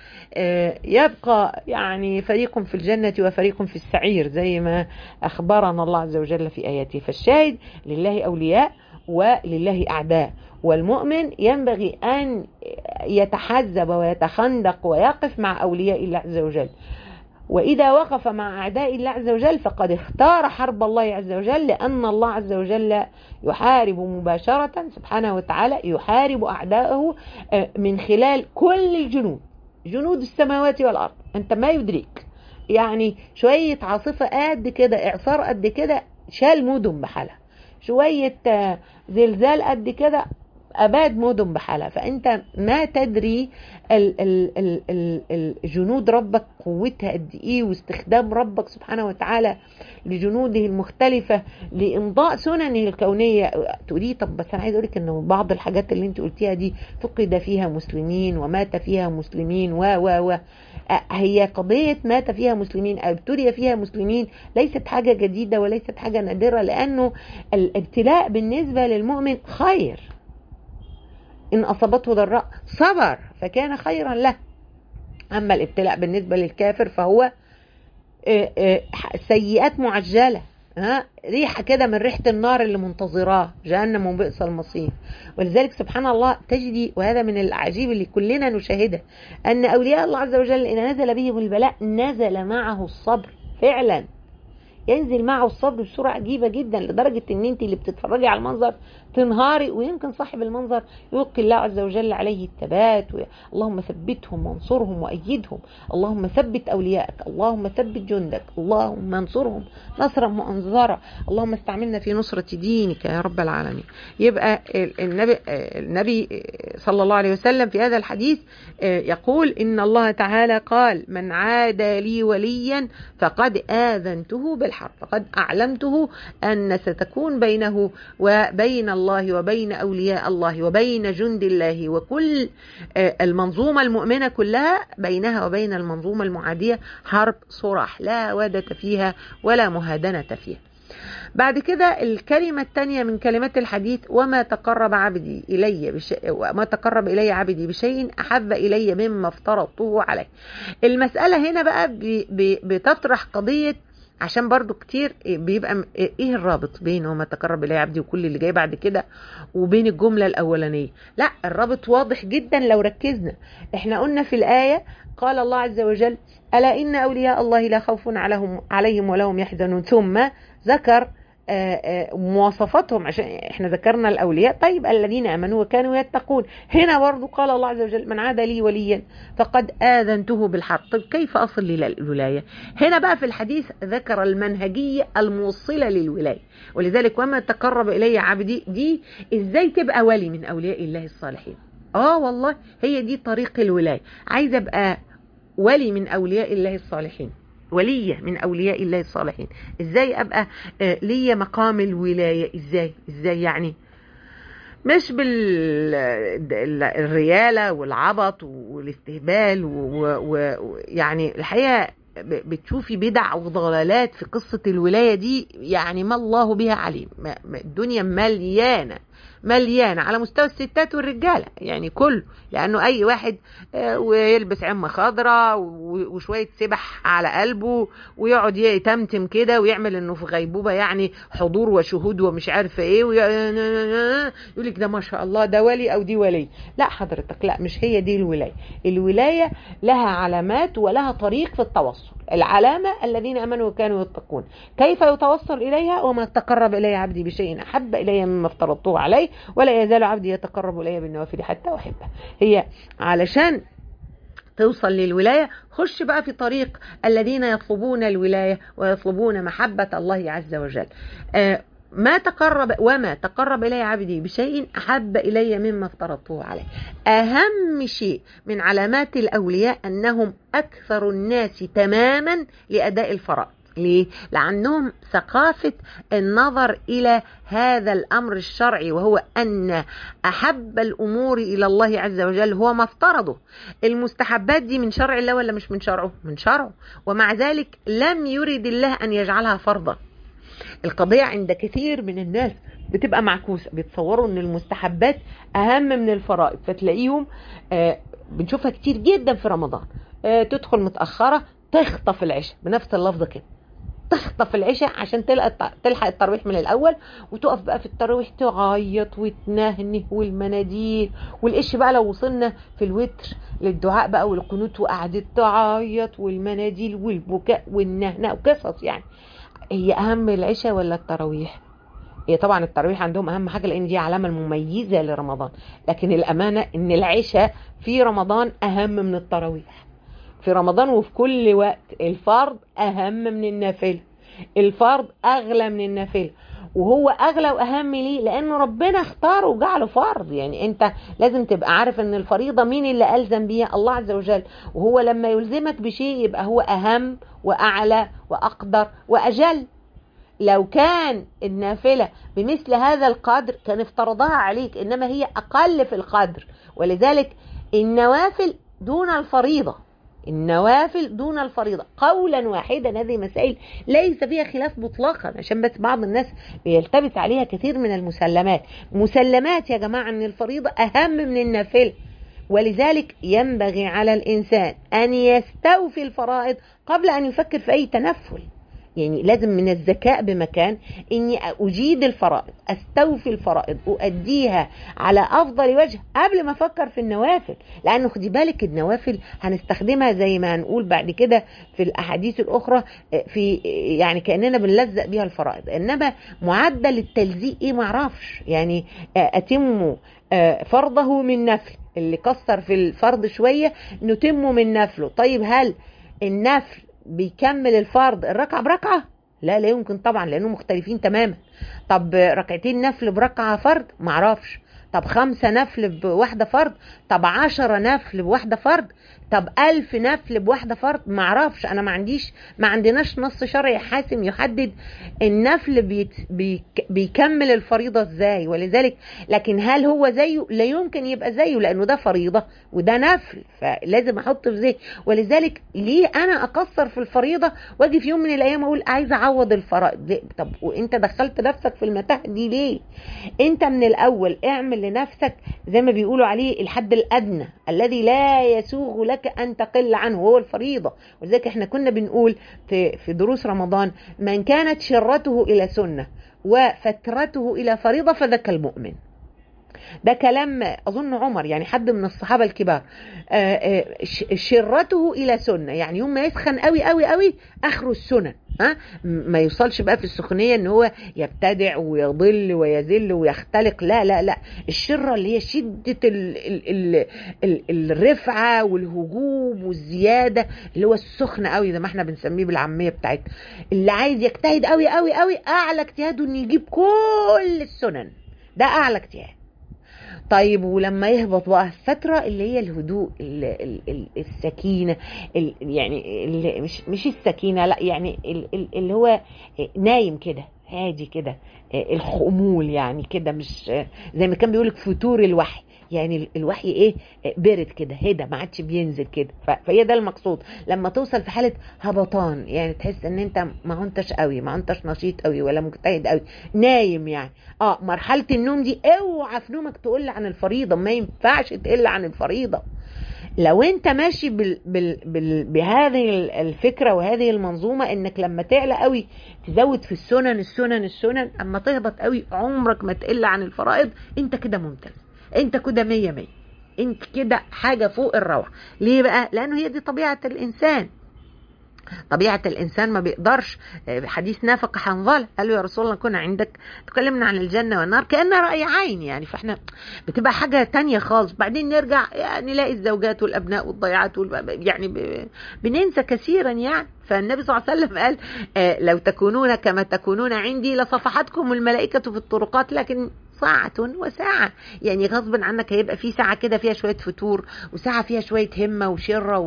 فيبقى يعني فريق في الجنة وفريق في السعير زي ما أخبرنا الله عز وجل في آياته. فالشاهد لله أولياء ولله أعداء، والمؤمن ينبغي أن يتحزب ويتخندق ويقف مع أولياء الله عز وجل، وإذا وقف مع أعداء الله عز وجل فقد اختار حرب الله عز وجل، لأن الله عز وجل يحارب مباشرة سبحانه وتعالى، يحارب أعداءه من خلال كل الجنود، جنود السماوات والأرض. أنت ما يدرك يعني شوية عاصفة قد كده، إعصار قد كده شال مدن بحالها، شوية زلزال قد كده أباد مدن بحالها، فأنت ما تدري ال ال ال ال الجنود ربك قوتها قد إيه، واستخدام ربك سبحانه وتعالى لجنوده المختلفة لإمضاء سننه الكونية. تقولي طب بس أنا عايز أقولك أنه بعض الحاجات اللي أنت قلتيها دي فقد فيها مسلمين ومات فيها مسلمين و و و هي قضية مات فيها مسلمين أو ابتلي فيها مسلمين ليست حاجة جديدة وليست حاجة نادرة، لأنه الابتلاء بالنسبة للمؤمن خير، إن أصابته ضراء صبر فكان خيرا له، أما الابتلاء بالنسبة للكافر فهو سيئات معجلة، ها ريحة كده من ريحة النار اللي منتظراه جهنم وبئس المصير. ولذلك سبحان الله تجدي، وهذا من العجيب اللي كلنا نشاهده، أن أولياء الله عز وجل إن نزل بهم البلاء نزل معه الصبر، فعلا ينزل معه الصبر بصورة عجيبة جدا، لدرجة ان انت اللي بتتفرجي على المنظر تنهاري، ويمكن صاحب المنظر يلقي الله عز وجل عليه الثبات و... اللهم ثبتهم وانصرهم وأيدهم، اللهم ثبت أوليائك، اللهم ثبت جندك، اللهم انصرهم نصرا مؤنظرا، اللهم استعملنا في نصرة دينك يا رب العالمين. يبقى النبي, النبي صلى الله عليه وسلم في هذا الحديث يقول إن الله تعالى قال من عادى لي وليا فقد آذنته بالحرب، فقد أعلمته أن ستكون بينه وبين الله وبين أولياء الله وبين جند الله وكل المنظومة المؤمنة كلها بينها وبين المنظومة المعادية حرب صراح لا ودة فيها ولا مهادنة فيها. بعد كده الكلمة الثانية من كلمات الحديث وما تقرب عبدي إلي بشيء وما تقرب إلي عبدي بشيء أحب إلي مما افترضته عليه. المسألة هنا بقى بتطرح قضية، عشان برضو كتير بيبقى ايه الرابط بين وما تقرب إلي عبدي وكل اللي جاي بعد كده وبين الجملة الأولانية؟ لا، الرابط واضح جدا لو ركزنا. احنا قلنا في الآية قال الله عز وجل ألا إن أولياء الله لا خوف عليهم عليهم ولا هم يحزنون، ثم ذكر مواصفاتهم عشان احنا ذكرنا الأولياء، طيب الذين آمنوا وكانوا يتقون. هنا برضو قال الله عز وجل من عاد لي وليا فقد آذنته بالحرب. طيب كيف أصل للولاية؟ هنا بقى في الحديث ذكر المنهجية الموصلة للولاية، ولذلك وما تقرب إلي عبدي دي ازاي تبقى ولي من أولياء الله الصالحين. اه والله هي دي طريق الولاية، عايزة ابقى ولي من أولياء الله الصالحين، ولية من أولياء الله الصالحين. إزاي أبقى ليا مقام الولاية؟ إزاي إزاي يعني مش بالريالة والعبط والاستهبال، ويعني الحقيقة بتشوفي بدع وضلالات في قصة الولاية دي، يعني ما الله بها عليم. الدنيا مليانة مليانة على مستوى الستات والرجالة، يعني كله، لأنه أي واحد ويلبس عمة خضراء وشوية سبح على قلبه ويقعد يتمتم كده ويعمل إنه في غيبوبة، يعني حضور وشهود ومش عارفة إيه، ويقولك ده ما شاء الله ده ولي أو دي ولي. لا حضرتك، لا، مش هي دي الولاية. الولاية لها علامات ولها طريق في التوصل. العلامة الذين أمنوا وكانوا يتقون. كيف يتوصل إليها؟ وما تقرب إلي عبدي بشيء أحب إلي مما افترضته عليه ولا يزال عبدي يتقرب إلي بالنوافل حتى أحبه. هي علشان توصل للولاية، خش بقى في طريق الذين يطلبون الولاية ويطلبون محبة الله عز وجل. آه ما تقرب وما تقرب إلي عبدي بشيء أحب إلي مما افترضته عليه. أهم شيء من علامات الأولياء أنهم أكثر الناس تماما لأداء الفرائض. ليه؟ لأنهم ثقافة النظر إلى هذا الأمر الشرعي، وهو أن أحب الأمور إلى الله عز وجل هو ما افترضه. المستحبات دي من شرع الله ولا مش من شرعه؟ من شرعه، ومع ذلك لم يرد الله أن يجعلها فرضا. القضية عند كثير من الناس بتبقى معكوسة، بيتصوروا أن المستحبات أهم من الفرائض، فتلاقيهم آه بنشوفها كتير جدا في رمضان. آه تدخل متأخرة تخطف العشاء، بنفس اللفظ كده، تخطف العشاء عشان تلحق التراويح من الأول، وتقف بقى في التراويح تعيط وتنهنه والمناديل والقش بقى. لو وصلنا في الوتر للدعاء بقى والقنوت وقعدت تعيط والمناديل والبكاء والنهنة وقصص. يعني هي أهم العشاء ولا التراويح؟ هي طبعا التراويح عندهم أهم حاجة لأن دي علامة مميزة لرمضان، لكن الأمانة إن العشاء في رمضان أهم من التراويح. في رمضان وفي كل وقت الفرض أهم من النافلة، الفرض أغلى من النافلة، وهو أغلى وأهم ليه؟ لأنه ربنا اختاره وجعله فرض. يعني أنت لازم تبقى عارف أن الفريضة مين اللي ألزم بيها؟ الله عز وجل، وهو لما يلزمك بشيء يبقى هو أهم وأعلى وأقدر وأجل. لو كان النافلة بمثل هذا القدر كان افترضها عليك، إنما هي أقل في القدر، ولذلك النوافل دون الفريضة، النوافل دون الفريضة قولا واحدا. هذه مسائل ليس فيها خلاف مطلقا، عشان بس بعض الناس بيلتبس عليها كثير من المسلمات. مسلمات يا جماعة ان الفريضة اهم من النافلة، ولذلك ينبغي على الانسان ان يستوفي الفرائض قبل ان يفكر في اي تنفل. يعني لازم من الذكاء بمكان اني اجيد الفرائض، استوفي الفرائض، اؤديها على افضل وجه قبل ما افكر في النوافل. لانه خدي بالك النوافل هنستخدمها زي ما هنقول بعد كده في الاحاديث الاخرى، في يعني كاننا بنلزق بيها الفرائض، انما معدل التلزيق ايه معرفش. يعني اتم فرضه من نفل، اللي كسر في الفرض شويه نتمه من نفله. طيب هل النفل بيكمل الفرض الركعة بركعة؟ لا لا يمكن طبعا، لأنهم مختلفين تماما. طب ركعتين نفل بركعة فرض؟ معرفش. طب خمسة نفل بواحدة فرض؟ طب عشرة نفل بواحدة فرض؟ طب ألف نفل بواحدة فرض؟ معرفش. أنا ما عنديش ما عندناش نص شرعي حاسم يحدد النفل بيت بيك بيكمل الفريضة ازاي. ولذلك لكن هل هو زيه؟ لا يمكن يبقى زيه، لأنه ده فريضة وده نفل، فلازم أحط في ذهني. ولذلك ليه أنا أقصر في الفريضة واجي في يوم من الأيام أقول عايزة أعوض الفرائض؟ طب وأنت دخلت نفسك في المتاهة دي ليه؟ أنت من الأول اعمل لنفسك زي ما بيقولوا عليه الحد الأدنى الذي لا يسوغ لك أن تقل عنه، هو الفريضة. ولذلك احنا كنا بنقول في, في دروس رمضان: من كانت شرته إلى سنة وفترته إلى فريضة فذاك المؤمن. ده كلام أظن عمر، يعني حد من الصحابة الكبار. شرته إلى سنة يعني يوم ما يسخن قوي قوي قوي آخره السنة، ها ما يوصلش بقى في السخنية ان هو يبتدع ويضل ويذل ويختلق. لا لا لا، الشرة اللي هي شدة ال ال ال ال الرفعة والهجوم والزيادة، اللي هو السخن قوي زي ما احنا بنسميه بالعامية بتاعتنا، اللي عايز يجتهد قوي قوي قوي اعلى اجتهاده ان يجيب كل السنن، ده اعلى اجتهاد. طيب ولما يهبط بقى الفترة اللي هي الهدوء، ال ال ال السكينة، يعني مش مش السكينة، لا يعني اللي هو نايم كده، هادي كده، الخمول يعني كده، مش زي ما كان بيقولك فتور الوحي، يعني الوحي ايه، برد كده، هدى، ما عادش بينزل كده. فهي ده المقصود لما توصل في حاله هبطان، يعني تحس ان انت ما انتش قوي، ما انتش نشيط قوي ولا مجتهد قوي، نايم يعني. اه مرحله النوم دي اوعى في نومك تقل عن الفريضه، ما ينفعش تقل عن الفريضه. لو انت ماشي بال بال بال بهذه الفكره وهذه المنظومه، انك لما تعلى قوي تزود في السنن السنن السنن، اما تهبط قوي عمرك ما تقل عن الفرائض، انت كده ممتاز، انت كده مية مية، انت كده حاجه فوق الروعه. ليه بقى؟ لانه هي دي طبيعه الانسان. طبيعة الإنسان ما بيقدرش. حديث نافق حنظلة قال له يا رسول الله كنا عندك تكلمنا عن الجنة والنار كأن رأي عين، يعني فإحنا بتبقى حاجة تانية خالص، بعدين نرجع يعني نلاقي الزوجات والأبناء والضيعات والب... يعني ب... بننسى كثيرا يعني. فالنبي صلى الله عليه وسلم قال آه لو تكونون كما تكونون عندي لصفحتكم الملائكة في الطرقات، لكن ساعة وساعة، يعني غصبا عنك هيبقى في ساعة كده فيها شوية فتور، وساعة فيها شوية همة وشرة،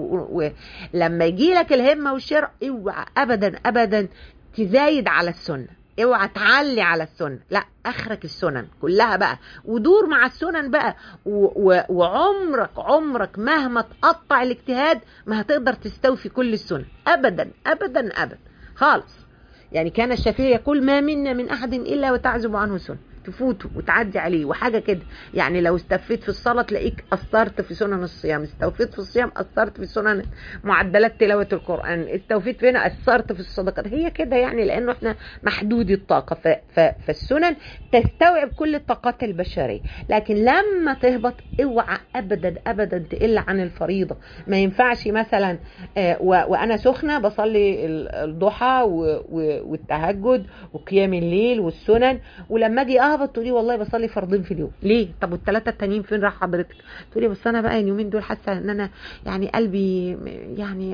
ولما يجي لك الهمة والشرة اوعى أبدا أبدا تزايد على السنة، اوعى تعلي على السنة، لا اخرك السنن كلها بقى، ودور مع السنن بقى، و و وعمرك عمرك مهما تقطع الاجتهاد ما هتقدر تستوفي كل السنن ابدا ابدا ابدا خالص. يعني كان الشافعي يقول ما منا من احد الا وتعزب عنه سنة، تفوته وتعدي عليه وحاجة كده. يعني لو استفيت في الصلاة تلاقيك أثرت في سنن الصيام، استوفيت في الصيام أثرت في سنن معدلات تلاوة القرآن، استوفيت فينا أثرت في الصدقات، هي كده يعني، لأنه احنا محدود الطاقة. ف... ف... فالسنن تستوعب كل الطاقات البشرية، لكن لما تهبط اوعى أبدا أبدا تقل عن الفريضة. ما ينفعش مثلا آه و... وأنا سخنة بصلي الضحى و... و... والتهجد وقيام الليل والسنن، ولما أجي اهبط تقولي والله بصلي فرضين في اليوم، ليه؟ طب والثلاثه التانيين فين راح حضرتك؟ تقولي بس انا بقى اليومين دول حاسه ان انا يعني قلبي يعني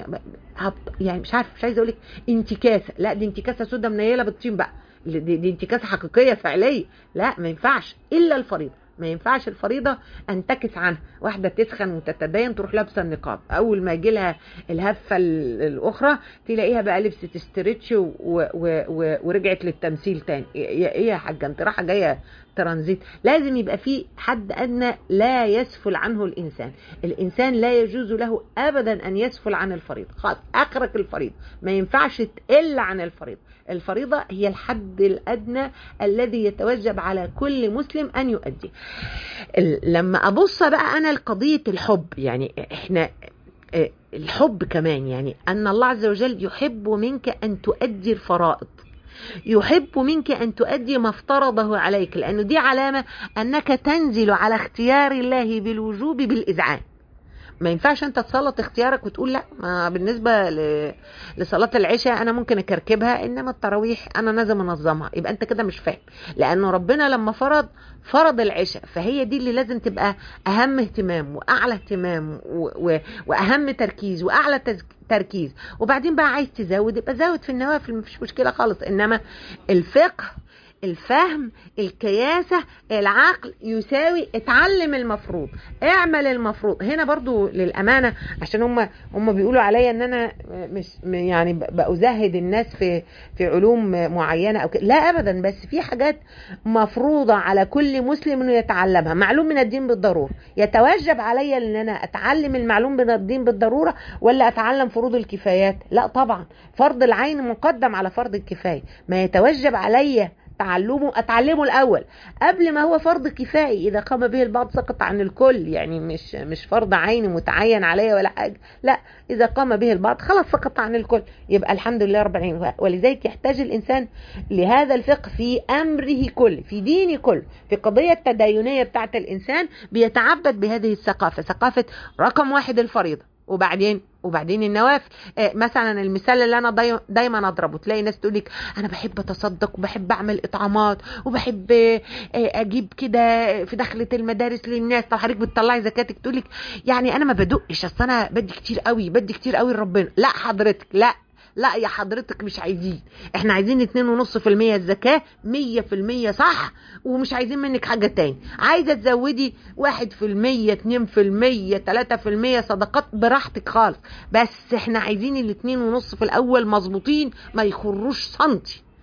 يعني مش عارفه، مش عايزه اقول لك انتكاسه، لا دي انتكاسه سودا منيله بالطين بقى، دي, دي انتكاسه حقيقيه فعليه. لا ما ينفعش الا الفريضه، ما ينفعش الفريضه انتكس عنها. واحده تسخن وتتدين تروح لابسه النقاب، اول ما يجي لها الهفه الاخرى تلاقيها بقى لبست استرتش و... و... و... ورجعت للتمثيل تاني. ايه يا حاجه انت رايحه جايه ترانزيت؟ لازم يبقى في حد ادنى لا يسفل عنه الانسان. الانسان لا يجوز له ابدا ان يسفل عن الفريضه، خلاص اخرك الفريضه، ما ينفعش تقل عن الفريضه. الفريضه هي الحد الادنى الذي يتوجب على كل مسلم ان يؤدي. لما ابص بقى انا لقضيه الحب، يعني احنا الحب كمان، يعني ان الله عز وجل يحب منك ان تؤدي الفرائض، يحب منك أن تؤدي ما افترضه عليك، لأنه دي علامة أنك تنزل على اختيار الله بالوجوب بالإذعان. ما ينفعش أنت تسلط اختيارك وتقول لا، ما بالنسبة لصلاة العشاء أنا ممكن أكركبها، إنما التراويح أنا لازم أنظمها. يبقى أنت كده مش فاهم، لأنه ربنا لما فرض فرض العشاء، فهي دي اللي لازم تبقى أهم اهتمام وأعلى اهتمام وأهم تركيز وأعلى تركيز. وبعدين بقى عايز تزود يبقى زود في النوافل، مفيش مشكلة خالص. إنما الفقه، الفهم، الكياسة، العقل يساوي اتعلم المفروض، اعمل المفروض. هنا برضو للأمانة عشان هم هم بيقولوا عليا ان انا مش يعني بأزهد الناس في في علوم معينة او كده، لا ابدا، بس في حاجات مفروضة على كل مسلم انه يتعلمها، معلوم من الدين بالضرورة. يتوجب عليا ان انا اتعلم المعلوم من الدين بالضرورة ولا اتعلم فروض الكفايات؟ لا طبعا، فرض العين مقدم على فرض الكفاية. ما يتوجب عليا تعلمه اتعلمه الاول قبل ما هو فرض كفائي، اذا قام به البعض سقط عن الكل، يعني مش مش فرض عين متعين عليه ولا حاجه، لا اذا قام به البعض خلاص سقط عن الكل، يبقى الحمد لله رب العالمين. ولذلك يحتاج الانسان لهذا الفقه في امره كله، في دينه كله، في قضيه التدينيه بتاعه الانسان، بيتعبد بهذه الثقافه، ثقافه رقم واحد الفريضه، وبعدين وبعدين النوافل. آه مثلا المثال اللي انا داي دايما اضربه، تلاقي ناس تقول لك انا بحب اتصدق وبحب اعمل اطعامات وبحب آه اجيب كده في دخلة المدارس للناس. طب حضرتك بتطلعي زكاتك؟ تقول لك يعني انا ما بدقش، اصل انا بدي كتير قوي، بدي كتير قوي لربنا. لا حضرتك، لا لا يا حضرتك، مش عايزين، احنا عايزين اتنين ونص في المية الزكاة، مية في المية صح، ومش عايزين منك حاجة تاني. عايزة تزودي واحد في المية، اتنين في المية، تلاتة في المية صدقات براحتك خالص، بس احنا عايزين الاتنين ونص في الاول مظبوطين، ما يخروش سنتي.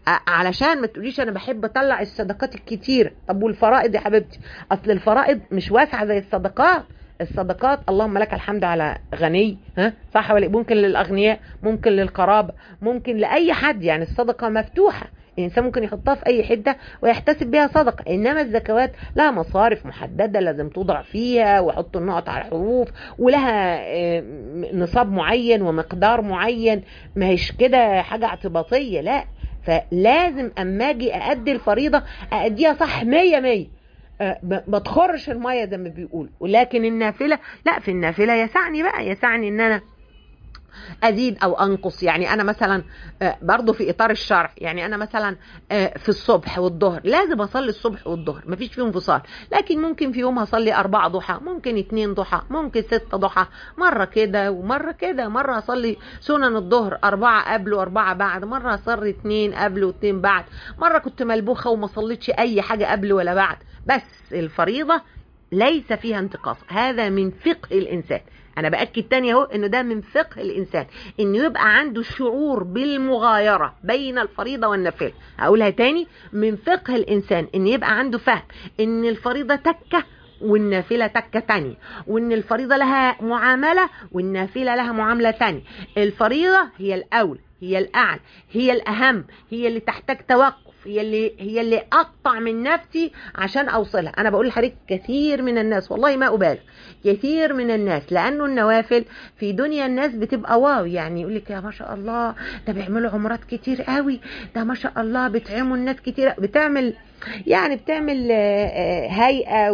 علشان ما تقوليش انا بحب اطلع الصدقات الكتيره. طب والفرائض يا حبيبتي؟ اصل الفرائض مش واسعه زي الصدقات. الصدقات اللهم لك الحمد على غني، ها صح ولا؟ ممكن للاغنياء، ممكن للقرابه، ممكن لاي حد، يعني الصدقه مفتوحه، الانسان ممكن يحطها في اي حته ويحتسب بها صدقه. انما الزكوات لها مصارف محدده لازم توضع فيها، ويحطوا النقط على الحروف، ولها نصاب معين ومقدار معين، ما هيش كده حاجه اعتباطيه، لا. فلازم اما اجي اادي الفريضه ااديها صح مية مية، ما تخرش الميه زي ما بيقولوا. ولكن النافله لا، في النافله يسعني بقى، يسعني ان انا ازيد او انقص. يعني انا مثلا برضو في اطار الشرع، يعني انا مثلا في الصبح والظهر لازم اصلي الصبح والظهر، مفيش فيهم انفصال، لكن ممكن في يوم هصلي اربعة ضحى، ممكن اتنين ضحى، ممكن ستة ضحى، مرة كده ومرة كده. مرة اصلي سنن الظهر اربعة قبل واربعة بعد، مرة اصلي اتنين قبل واتنين بعد، مرة كنت ملبوخة وما صليتش اي حاجة قبل ولا بعد. بس الفريضة ليس فيها انتقاص، هذا من فقه الانسان. انا باكد تاني اهو انه ده من فقه الانسان، انه يبقى عنده شعور بالمغايره بين الفريضه والنافله. هقولها تاني، من فقه الانسان ان يبقى عنده فهم ان الفريضه تكه والنافله تكه تانية، وان الفريضه لها معامله والنافله لها معامله تانية. الفريضه هي الاول، هي الاعلى، هي الاهم، هي اللي تحتاج توقف، هي اللي هي اللي اقطع من نفسي عشان اوصلها. انا بقول لحضرتك كثير من الناس، والله ما ابالغ، كثير من الناس، لانه النوافل في دنيا الناس بتبقى واو، يعني يقول لك يا ما شاء الله ده بيعملوا عمرات كتير قوي، ده ما شاء الله بتعموا الناس كتير، بتعمل يعني بتعمل هيئة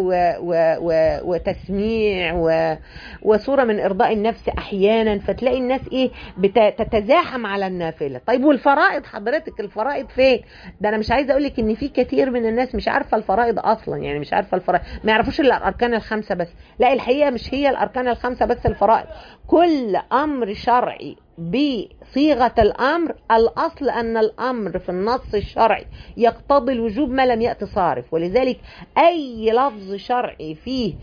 وتسميع وصورة من إرضاء النفس أحيانا، فتلاقي الناس إيه بتتزاحم على النافلة. طيب والفرائض حضرتك، الفرائض فين؟ ده أنا مش عايزة أقولك إن في كثير من الناس مش عارفة الفرائض أصلا، يعني مش عارفة الفرائض، ما يعرفوش إلا الأركان الخمسة بس. لا، الحقيقة مش هي الأركان الخمسة بس الفرائض، كل أمر شرعي بصيغة الأمر، الأصل أن الأمر في النص الشرعي يقتضي الوجوب ما لم يأتي صارف، ولذلك أي لفظ شرعي فيه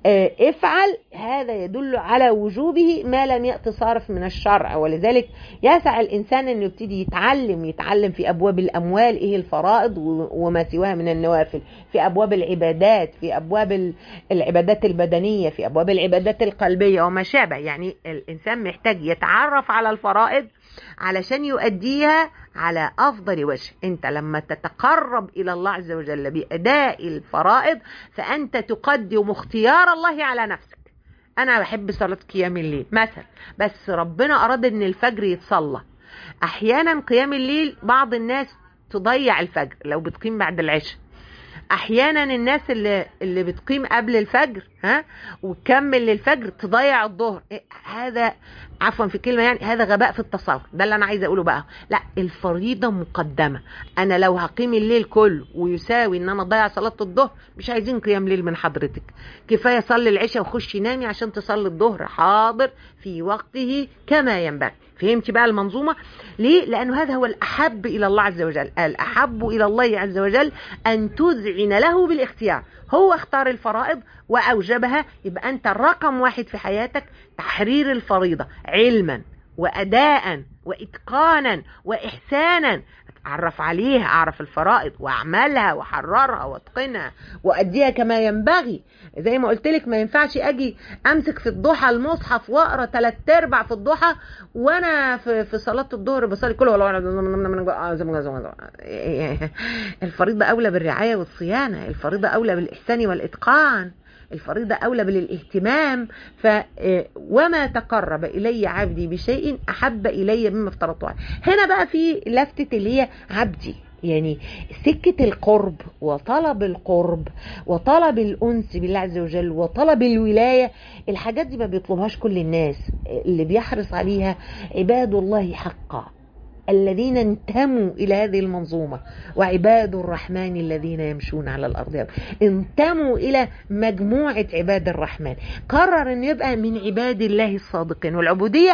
افعل هذا يدل على وجوبه ما لم يأتي صارف من الشرع. ولذلك يسعى الإنسان أنه يبتدي يتعلم يتعلم في أبواب الأموال إيه الفرائض وما سواها من النوافل، في أبواب العبادات، في أبواب العبادات البدنية، في أبواب العبادات القلبية وما شابه. يعني الإنسان محتاج يتعرف على الفرائض علشان يؤديها على أفضل وجه. أنت لما تتقرب إلى الله عز وجل بأداء الفرائض فأنت تقدم اختيار الله على نفسك. أنا بحب صلاة قيام الليل مثلا، بس ربنا أراد أن الفجر يتصلى. أحيانا قيام الليل بعض الناس تضيع الفجر لو بتقيم بعد العشاء، احيانا الناس اللي اللي بتقيم قبل الفجر ها وتكمل للفجر تضيع الظهر. إيه هذا؟ عفوا في كلمه، يعني هذا غباء في التصور. ده اللي انا عايزه اقوله بقى. لا، الفريضه مقدمه. انا لو هقيم الليل كله ويساوي ان انا اضيع صلاه الظهر، مش عايزين قيام ليل من حضرتك، كفايه صلي العشاء وخشي نامي عشان تصلي الظهر حاضر في وقته كما ينبغي. فهمتي بقى المنظومه؟ ليه؟ لانه هذا هو الاحب الى الله عز وجل. الاحب الى الله عز وجل ان تذعن له بالاختيار. هو اختار الفرائض واوجبها، يبقى انت الرقم واحد في حياتك تحرير الفريضه علما واداء واتقانا واحسانا. اتعرف عليها، اعرف الفرائض واعملها واحررها واتقنها واديها كما ينبغي. زي ما قلت لك، ما ينفعش اجي امسك في الضحى المصحف واقرا ثلاث ارباع في الضحى وانا في, في صلاه الظهر بصلي كله ولا الفريضه اولى بالرعايه والصيانه، الفريضه اولى بالاحسان والاتقان، الفريضة أولى بالاهتمام. ف وما تقرب إلي عبدي بشيء أحب إلي مما افترضته عليه. هنا بقى في لفتة اللي هي عبدي، يعني سكة القرب وطلب القرب وطلب الأنس بالله عز وجل وطلب الولاية. الحاجات دي ما بيطلبهاش كل الناس، اللي بيحرص عليها عباد الله حقا الذين انتموا إلى هذه المنظومة، وعباد الرحمن الذين يمشون على الأرض، انتموا إلى مجموعة عباد الرحمن. قرر أن يبقى من عباد الله الصادقين. والعبودية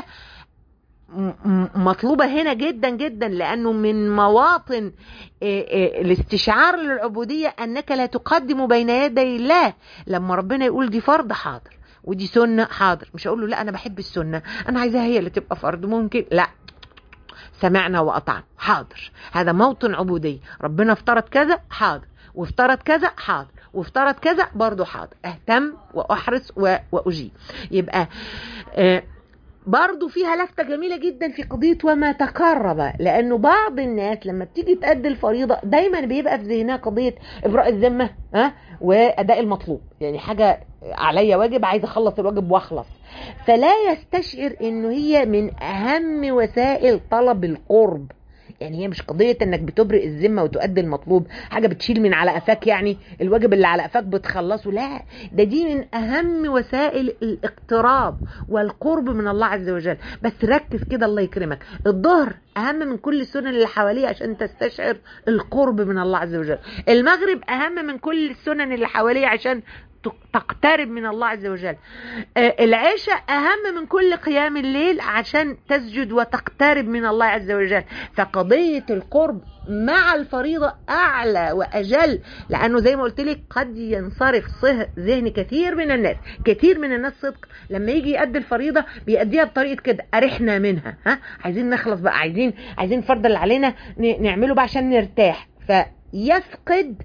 مطلوبة هنا جدا جدا، لأنه من مواطن الاستشعار للعبودية أنك لا تقدم بين يدي الله. لما ربنا يقول دي فرض حاضر ودي سنة حاضر، مش هقول له لا أنا بحب السنة أنا عايزاها هي اللي تبقى فرض، ممكن لا، سمعنا وأطعنا، حاضر، هذا موطن عبودية. ربنا افترض كذا، حاضر، وافترض كذا، حاضر، وافترض كذا، برضو حاضر، اهتم وأحرص وأجيب. يبقى آه برضو فيها لفتة جميلة جدا في قضية وما تقرب، لأنه بعض الناس لما بتيجي تأدي الفريضة دايما بيبقى في ذهنها قضية إبراء الذمة ها وأداء المطلوب، يعني حاجة عليا واجب، عايز أخلص الواجب وأخلص، فلا يستشعر إنه هي من أهم وسائل طلب القرب. يعني هي مش قضية انك بتبرئ الذمة وتؤدي المطلوب، حاجة بتشيل من على قفاك يعني الواجب اللي على قفاك بتخلصه، لا، ده دي من اهم وسائل الاقتراب والقرب من الله عز وجل. بس ركز كده الله يكرمك، الظهر اهم من كل السنن اللي حواليه عشان تستشعر القرب من الله عز وجل، المغرب اهم من كل السنن اللي حواليه عشان تقترب من الله عز وجل، العشاء أهم من كل قيام الليل عشان تسجد وتقترب من الله عز وجل. فقضية القرب مع الفريضة أعلى وأجل، لأنه زي ما قلت لك قد ينصرف ذهن كثير من الناس، كثير من الناس صدق لما يجي يؤدي الفريضة بيأديها بطريقة كده، أرحنا منها، ها عايزين نخلص بقى، عايزين عايزين فرض اللي علينا نعمله بقى عشان نرتاح، ف يفقد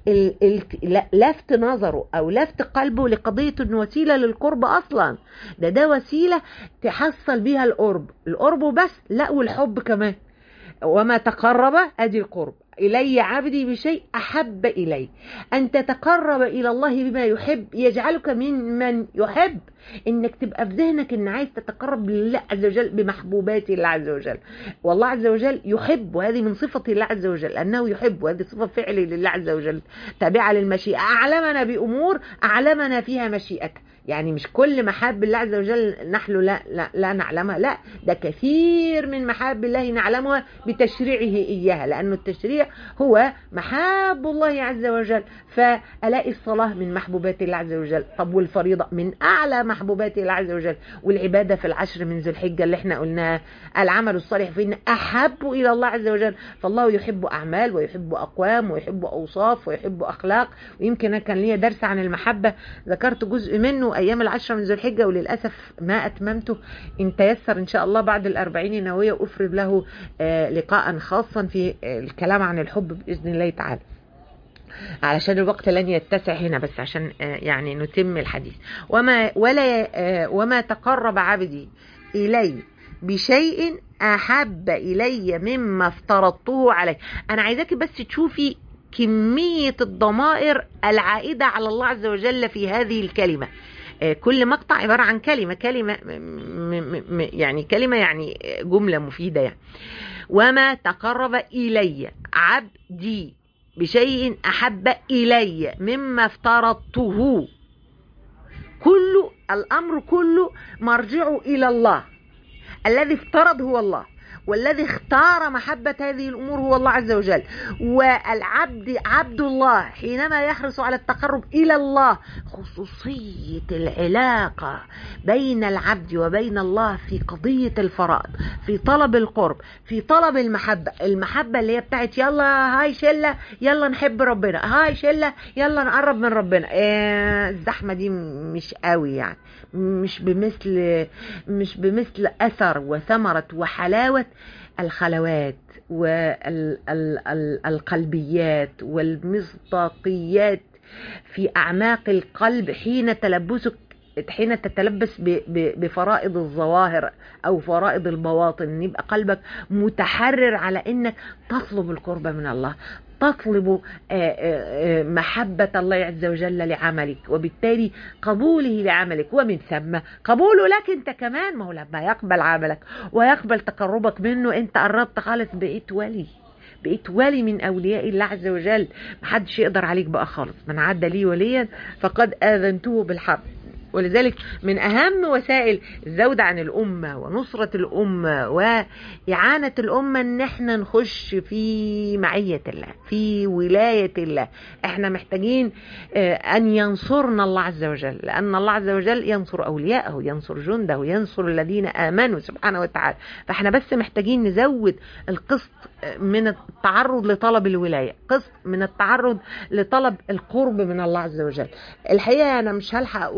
لفت نظره او لفت قلبه لقضية انه وسيلة للقرب اصلا، ده ده وسيلة تحصل بيها القرب، القرب وبس، لا والحب كمان. وما تقرب ادي القرب إلي عبدي بشيء أحب إلي، أن تتقرب إلى الله بما يحب يجعلك من من يحب، إنك تبقى في ذهنك إن عايز تتقرب لله عز وجل بمحبوبات الله عز وجل، والله عز وجل يحب، وهذه من صفة الله عز وجل أنه يحب، وهذه صفة فعل لله عز وجل تابعة للمشيئة، أعلمنا بأمور أعلمنا فيها مشيئته، يعني مش كل محاب الله عز وجل نحن لا, لا, لا نعلمها، لا، ده كثير من محاب الله نعلمها بتشريعه إياها، لأنه التشريع هو محاب الله عز وجل. فألاقي الصلاة من محبوبات الله عز وجل، طب والفريضة من أعلى محبوبات الله عز وجل، والعبادة في العشر من ذي الحجة اللي احنا قلناها، العمل الصالح فإن أحب إلى الله عز وجل، فالله يحب أعمال ويحب أقوام ويحب أوصاف ويحب أخلاق. ويمكن كان لي درس عن المحبة ذكرت جزء منه أيام العشرة من ذي الحجة، وللأسف ما أتممته، إن تيسر إن شاء الله بعد الأربعين النووية أفرد له لقاء خاصا في الكلام عن الحب بإذن الله تعالى، علشان الوقت لن يتسع هنا، بس عشان يعني نتم الحديث. وما ولا وما تقرب عبدي إلي بشيء أحب إلي مما افترضته عليه. أنا عايزاكي بس تشوفي كمية الضمائر العائدة على الله عز وجل في هذه الكلمة، كل مقطع عبارة عن كلمة كلمة يعني كلمة يعني جملة مفيدة يعني. وما تقرب إلي عبدي بشيء أحب إلي مما افترضته، كل الأمر كله مرجعه إلى الله، الذي افترض هو الله، والذي اختار محبة هذه الأمور هو الله عز وجل. والعبد عبد الله حينما يحرص على التقرب إلى الله، خصوصية العلاقة بين العبد وبين الله في قضية الفرائض، في طلب القرب، في طلب المحبة، المحبة اللي هي بتاعت يلا هاي شلة يلا نحب ربنا، هاي شلة يلا نقرب من ربنا. إيه الزحمة دي مش قوي يعني، مش بمثل مش بمثل أثر وثمرة وحلاوة الخلوات والقلبيات والمصداقيات في أعماق القلب حين تلبسك حين تتلبس بفرائض الظواهر أو فرائض البواطن، يبقى قلبك متحرر على إنك تطلب القرب من الله، تطلب محبة الله عز وجل لعملك، وبالتالي قبوله لعملك، ومن ثم قبوله لك انت كمان. ما هو لما يقبل عملك ويقبل تقربك منه انت قربت خالص، بقيت ولي، بقيت ولي من أولياء الله عز وجل، محدش يقدر عليك بقى خالص، من عد لي وليا فقد آذنته بالحرب. ولذلك من أهم وسائل الزود عن الأمة ونصرة الأمة وإعانة الأمة إن احنا نخش في معية الله، في ولاية الله. احنا محتاجين أن ينصرنا الله عز وجل، لأن الله عز وجل ينصر أولياءه، ينصر جنده، ينصر الذين آمنوا سبحانه وتعالى. فاحنا بس محتاجين نزود القسط من التعرض لطلب الولاية، قسط من التعرض لطلب القرب من الله عز وجل. الحقيقة أنا مش هلحق أقول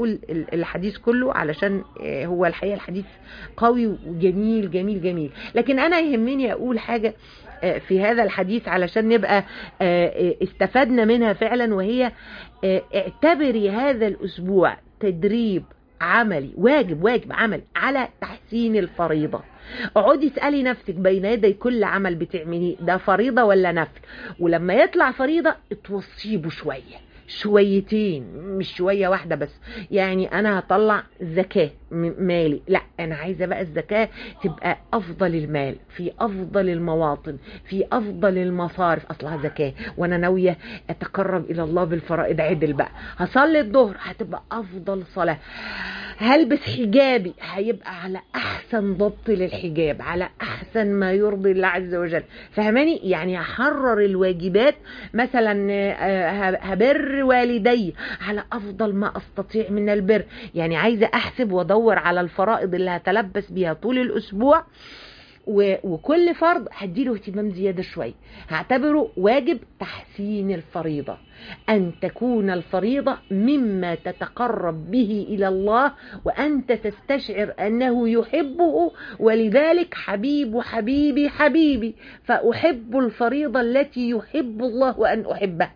الحديث كله علشان هو الحقيقة الحديث قوي وجميل جميل جميل، لكن أنا يهمني أقول حاجة في هذا الحديث علشان نبقى استفدنا منها فعلا، وهي اعتبري هذا الأسبوع تدريب عملي، واجب واجب عمل على تحسين الفريضة. اقعدي اسألي نفسك بين يدي كل عمل بتعمليه ده فريضة ولا نفل، ولما يطلع فريضة اتوصيبه شوية شويتين مش شوية واحدة بس. يعني انا هطلع زكاة مالي، لا انا عايزة بقى الزكاة تبقى افضل المال في افضل المواطن في افضل المصارف، اصلها زكاة وانا ناوية اتقرب الى الله بالفرائض عدل بقى. هصلي الظهر هتبقى افضل صلاة، هلبس حجابي هيبقى على احسن ضبط للحجاب، على احسن ما يرضي الله عز وجل. فهماني؟ يعني هحرر الواجبات، مثلا هبر والدي على افضل ما استطيع من البر. يعني عايزة احسب وادور على الفرائض اللي هتلبس بيها طول الاسبوع، وكل فرض هديله اهتمام زيادة شوية، هعتبره واجب تحسين الفريضة، أن تكون الفريضة مما تتقرب به إلى الله وأنت تستشعر أنه يحبه، ولذلك حبيب حبيبي حبيبي، فأحب الفريضة التي يحب الله وأن أحبها.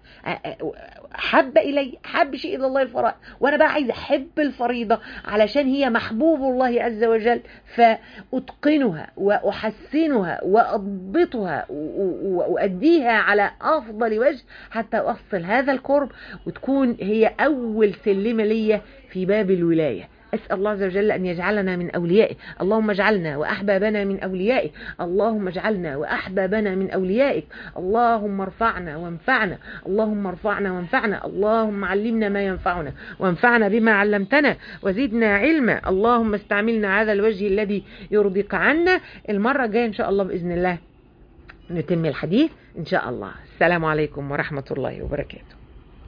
حب إلي حب شيء إلى الله الفرائض، وأنا بقى عايز أحب الفريضة علشان هي محبوب الله عز وجل، فأتقنها وأحسنها وأضبطها وأديها على أفضل وجه حتى أصل هذا القرب، وتكون هي أول سلمة لي في باب الولاية. أسأل الله عز وجل أن يجعلنا من أوليائه. اللهم اجعلنا وأحبابنا من أوليائك، اللهم اجعلنا وأحبابنا من أوليائك، اللهم ارفعنا وانفعنا، اللهم ارفعنا وانفعنا، اللهم علمنا ما ينفعنا وانفعنا بما علمتنا وزدنا علما، اللهم استعملنا على الوجه الذي يرضيك عنا. المرة الجاية إن شاء الله بإذن الله نتم الحديث إن شاء الله. السلام عليكم ورحمة الله وبركاته.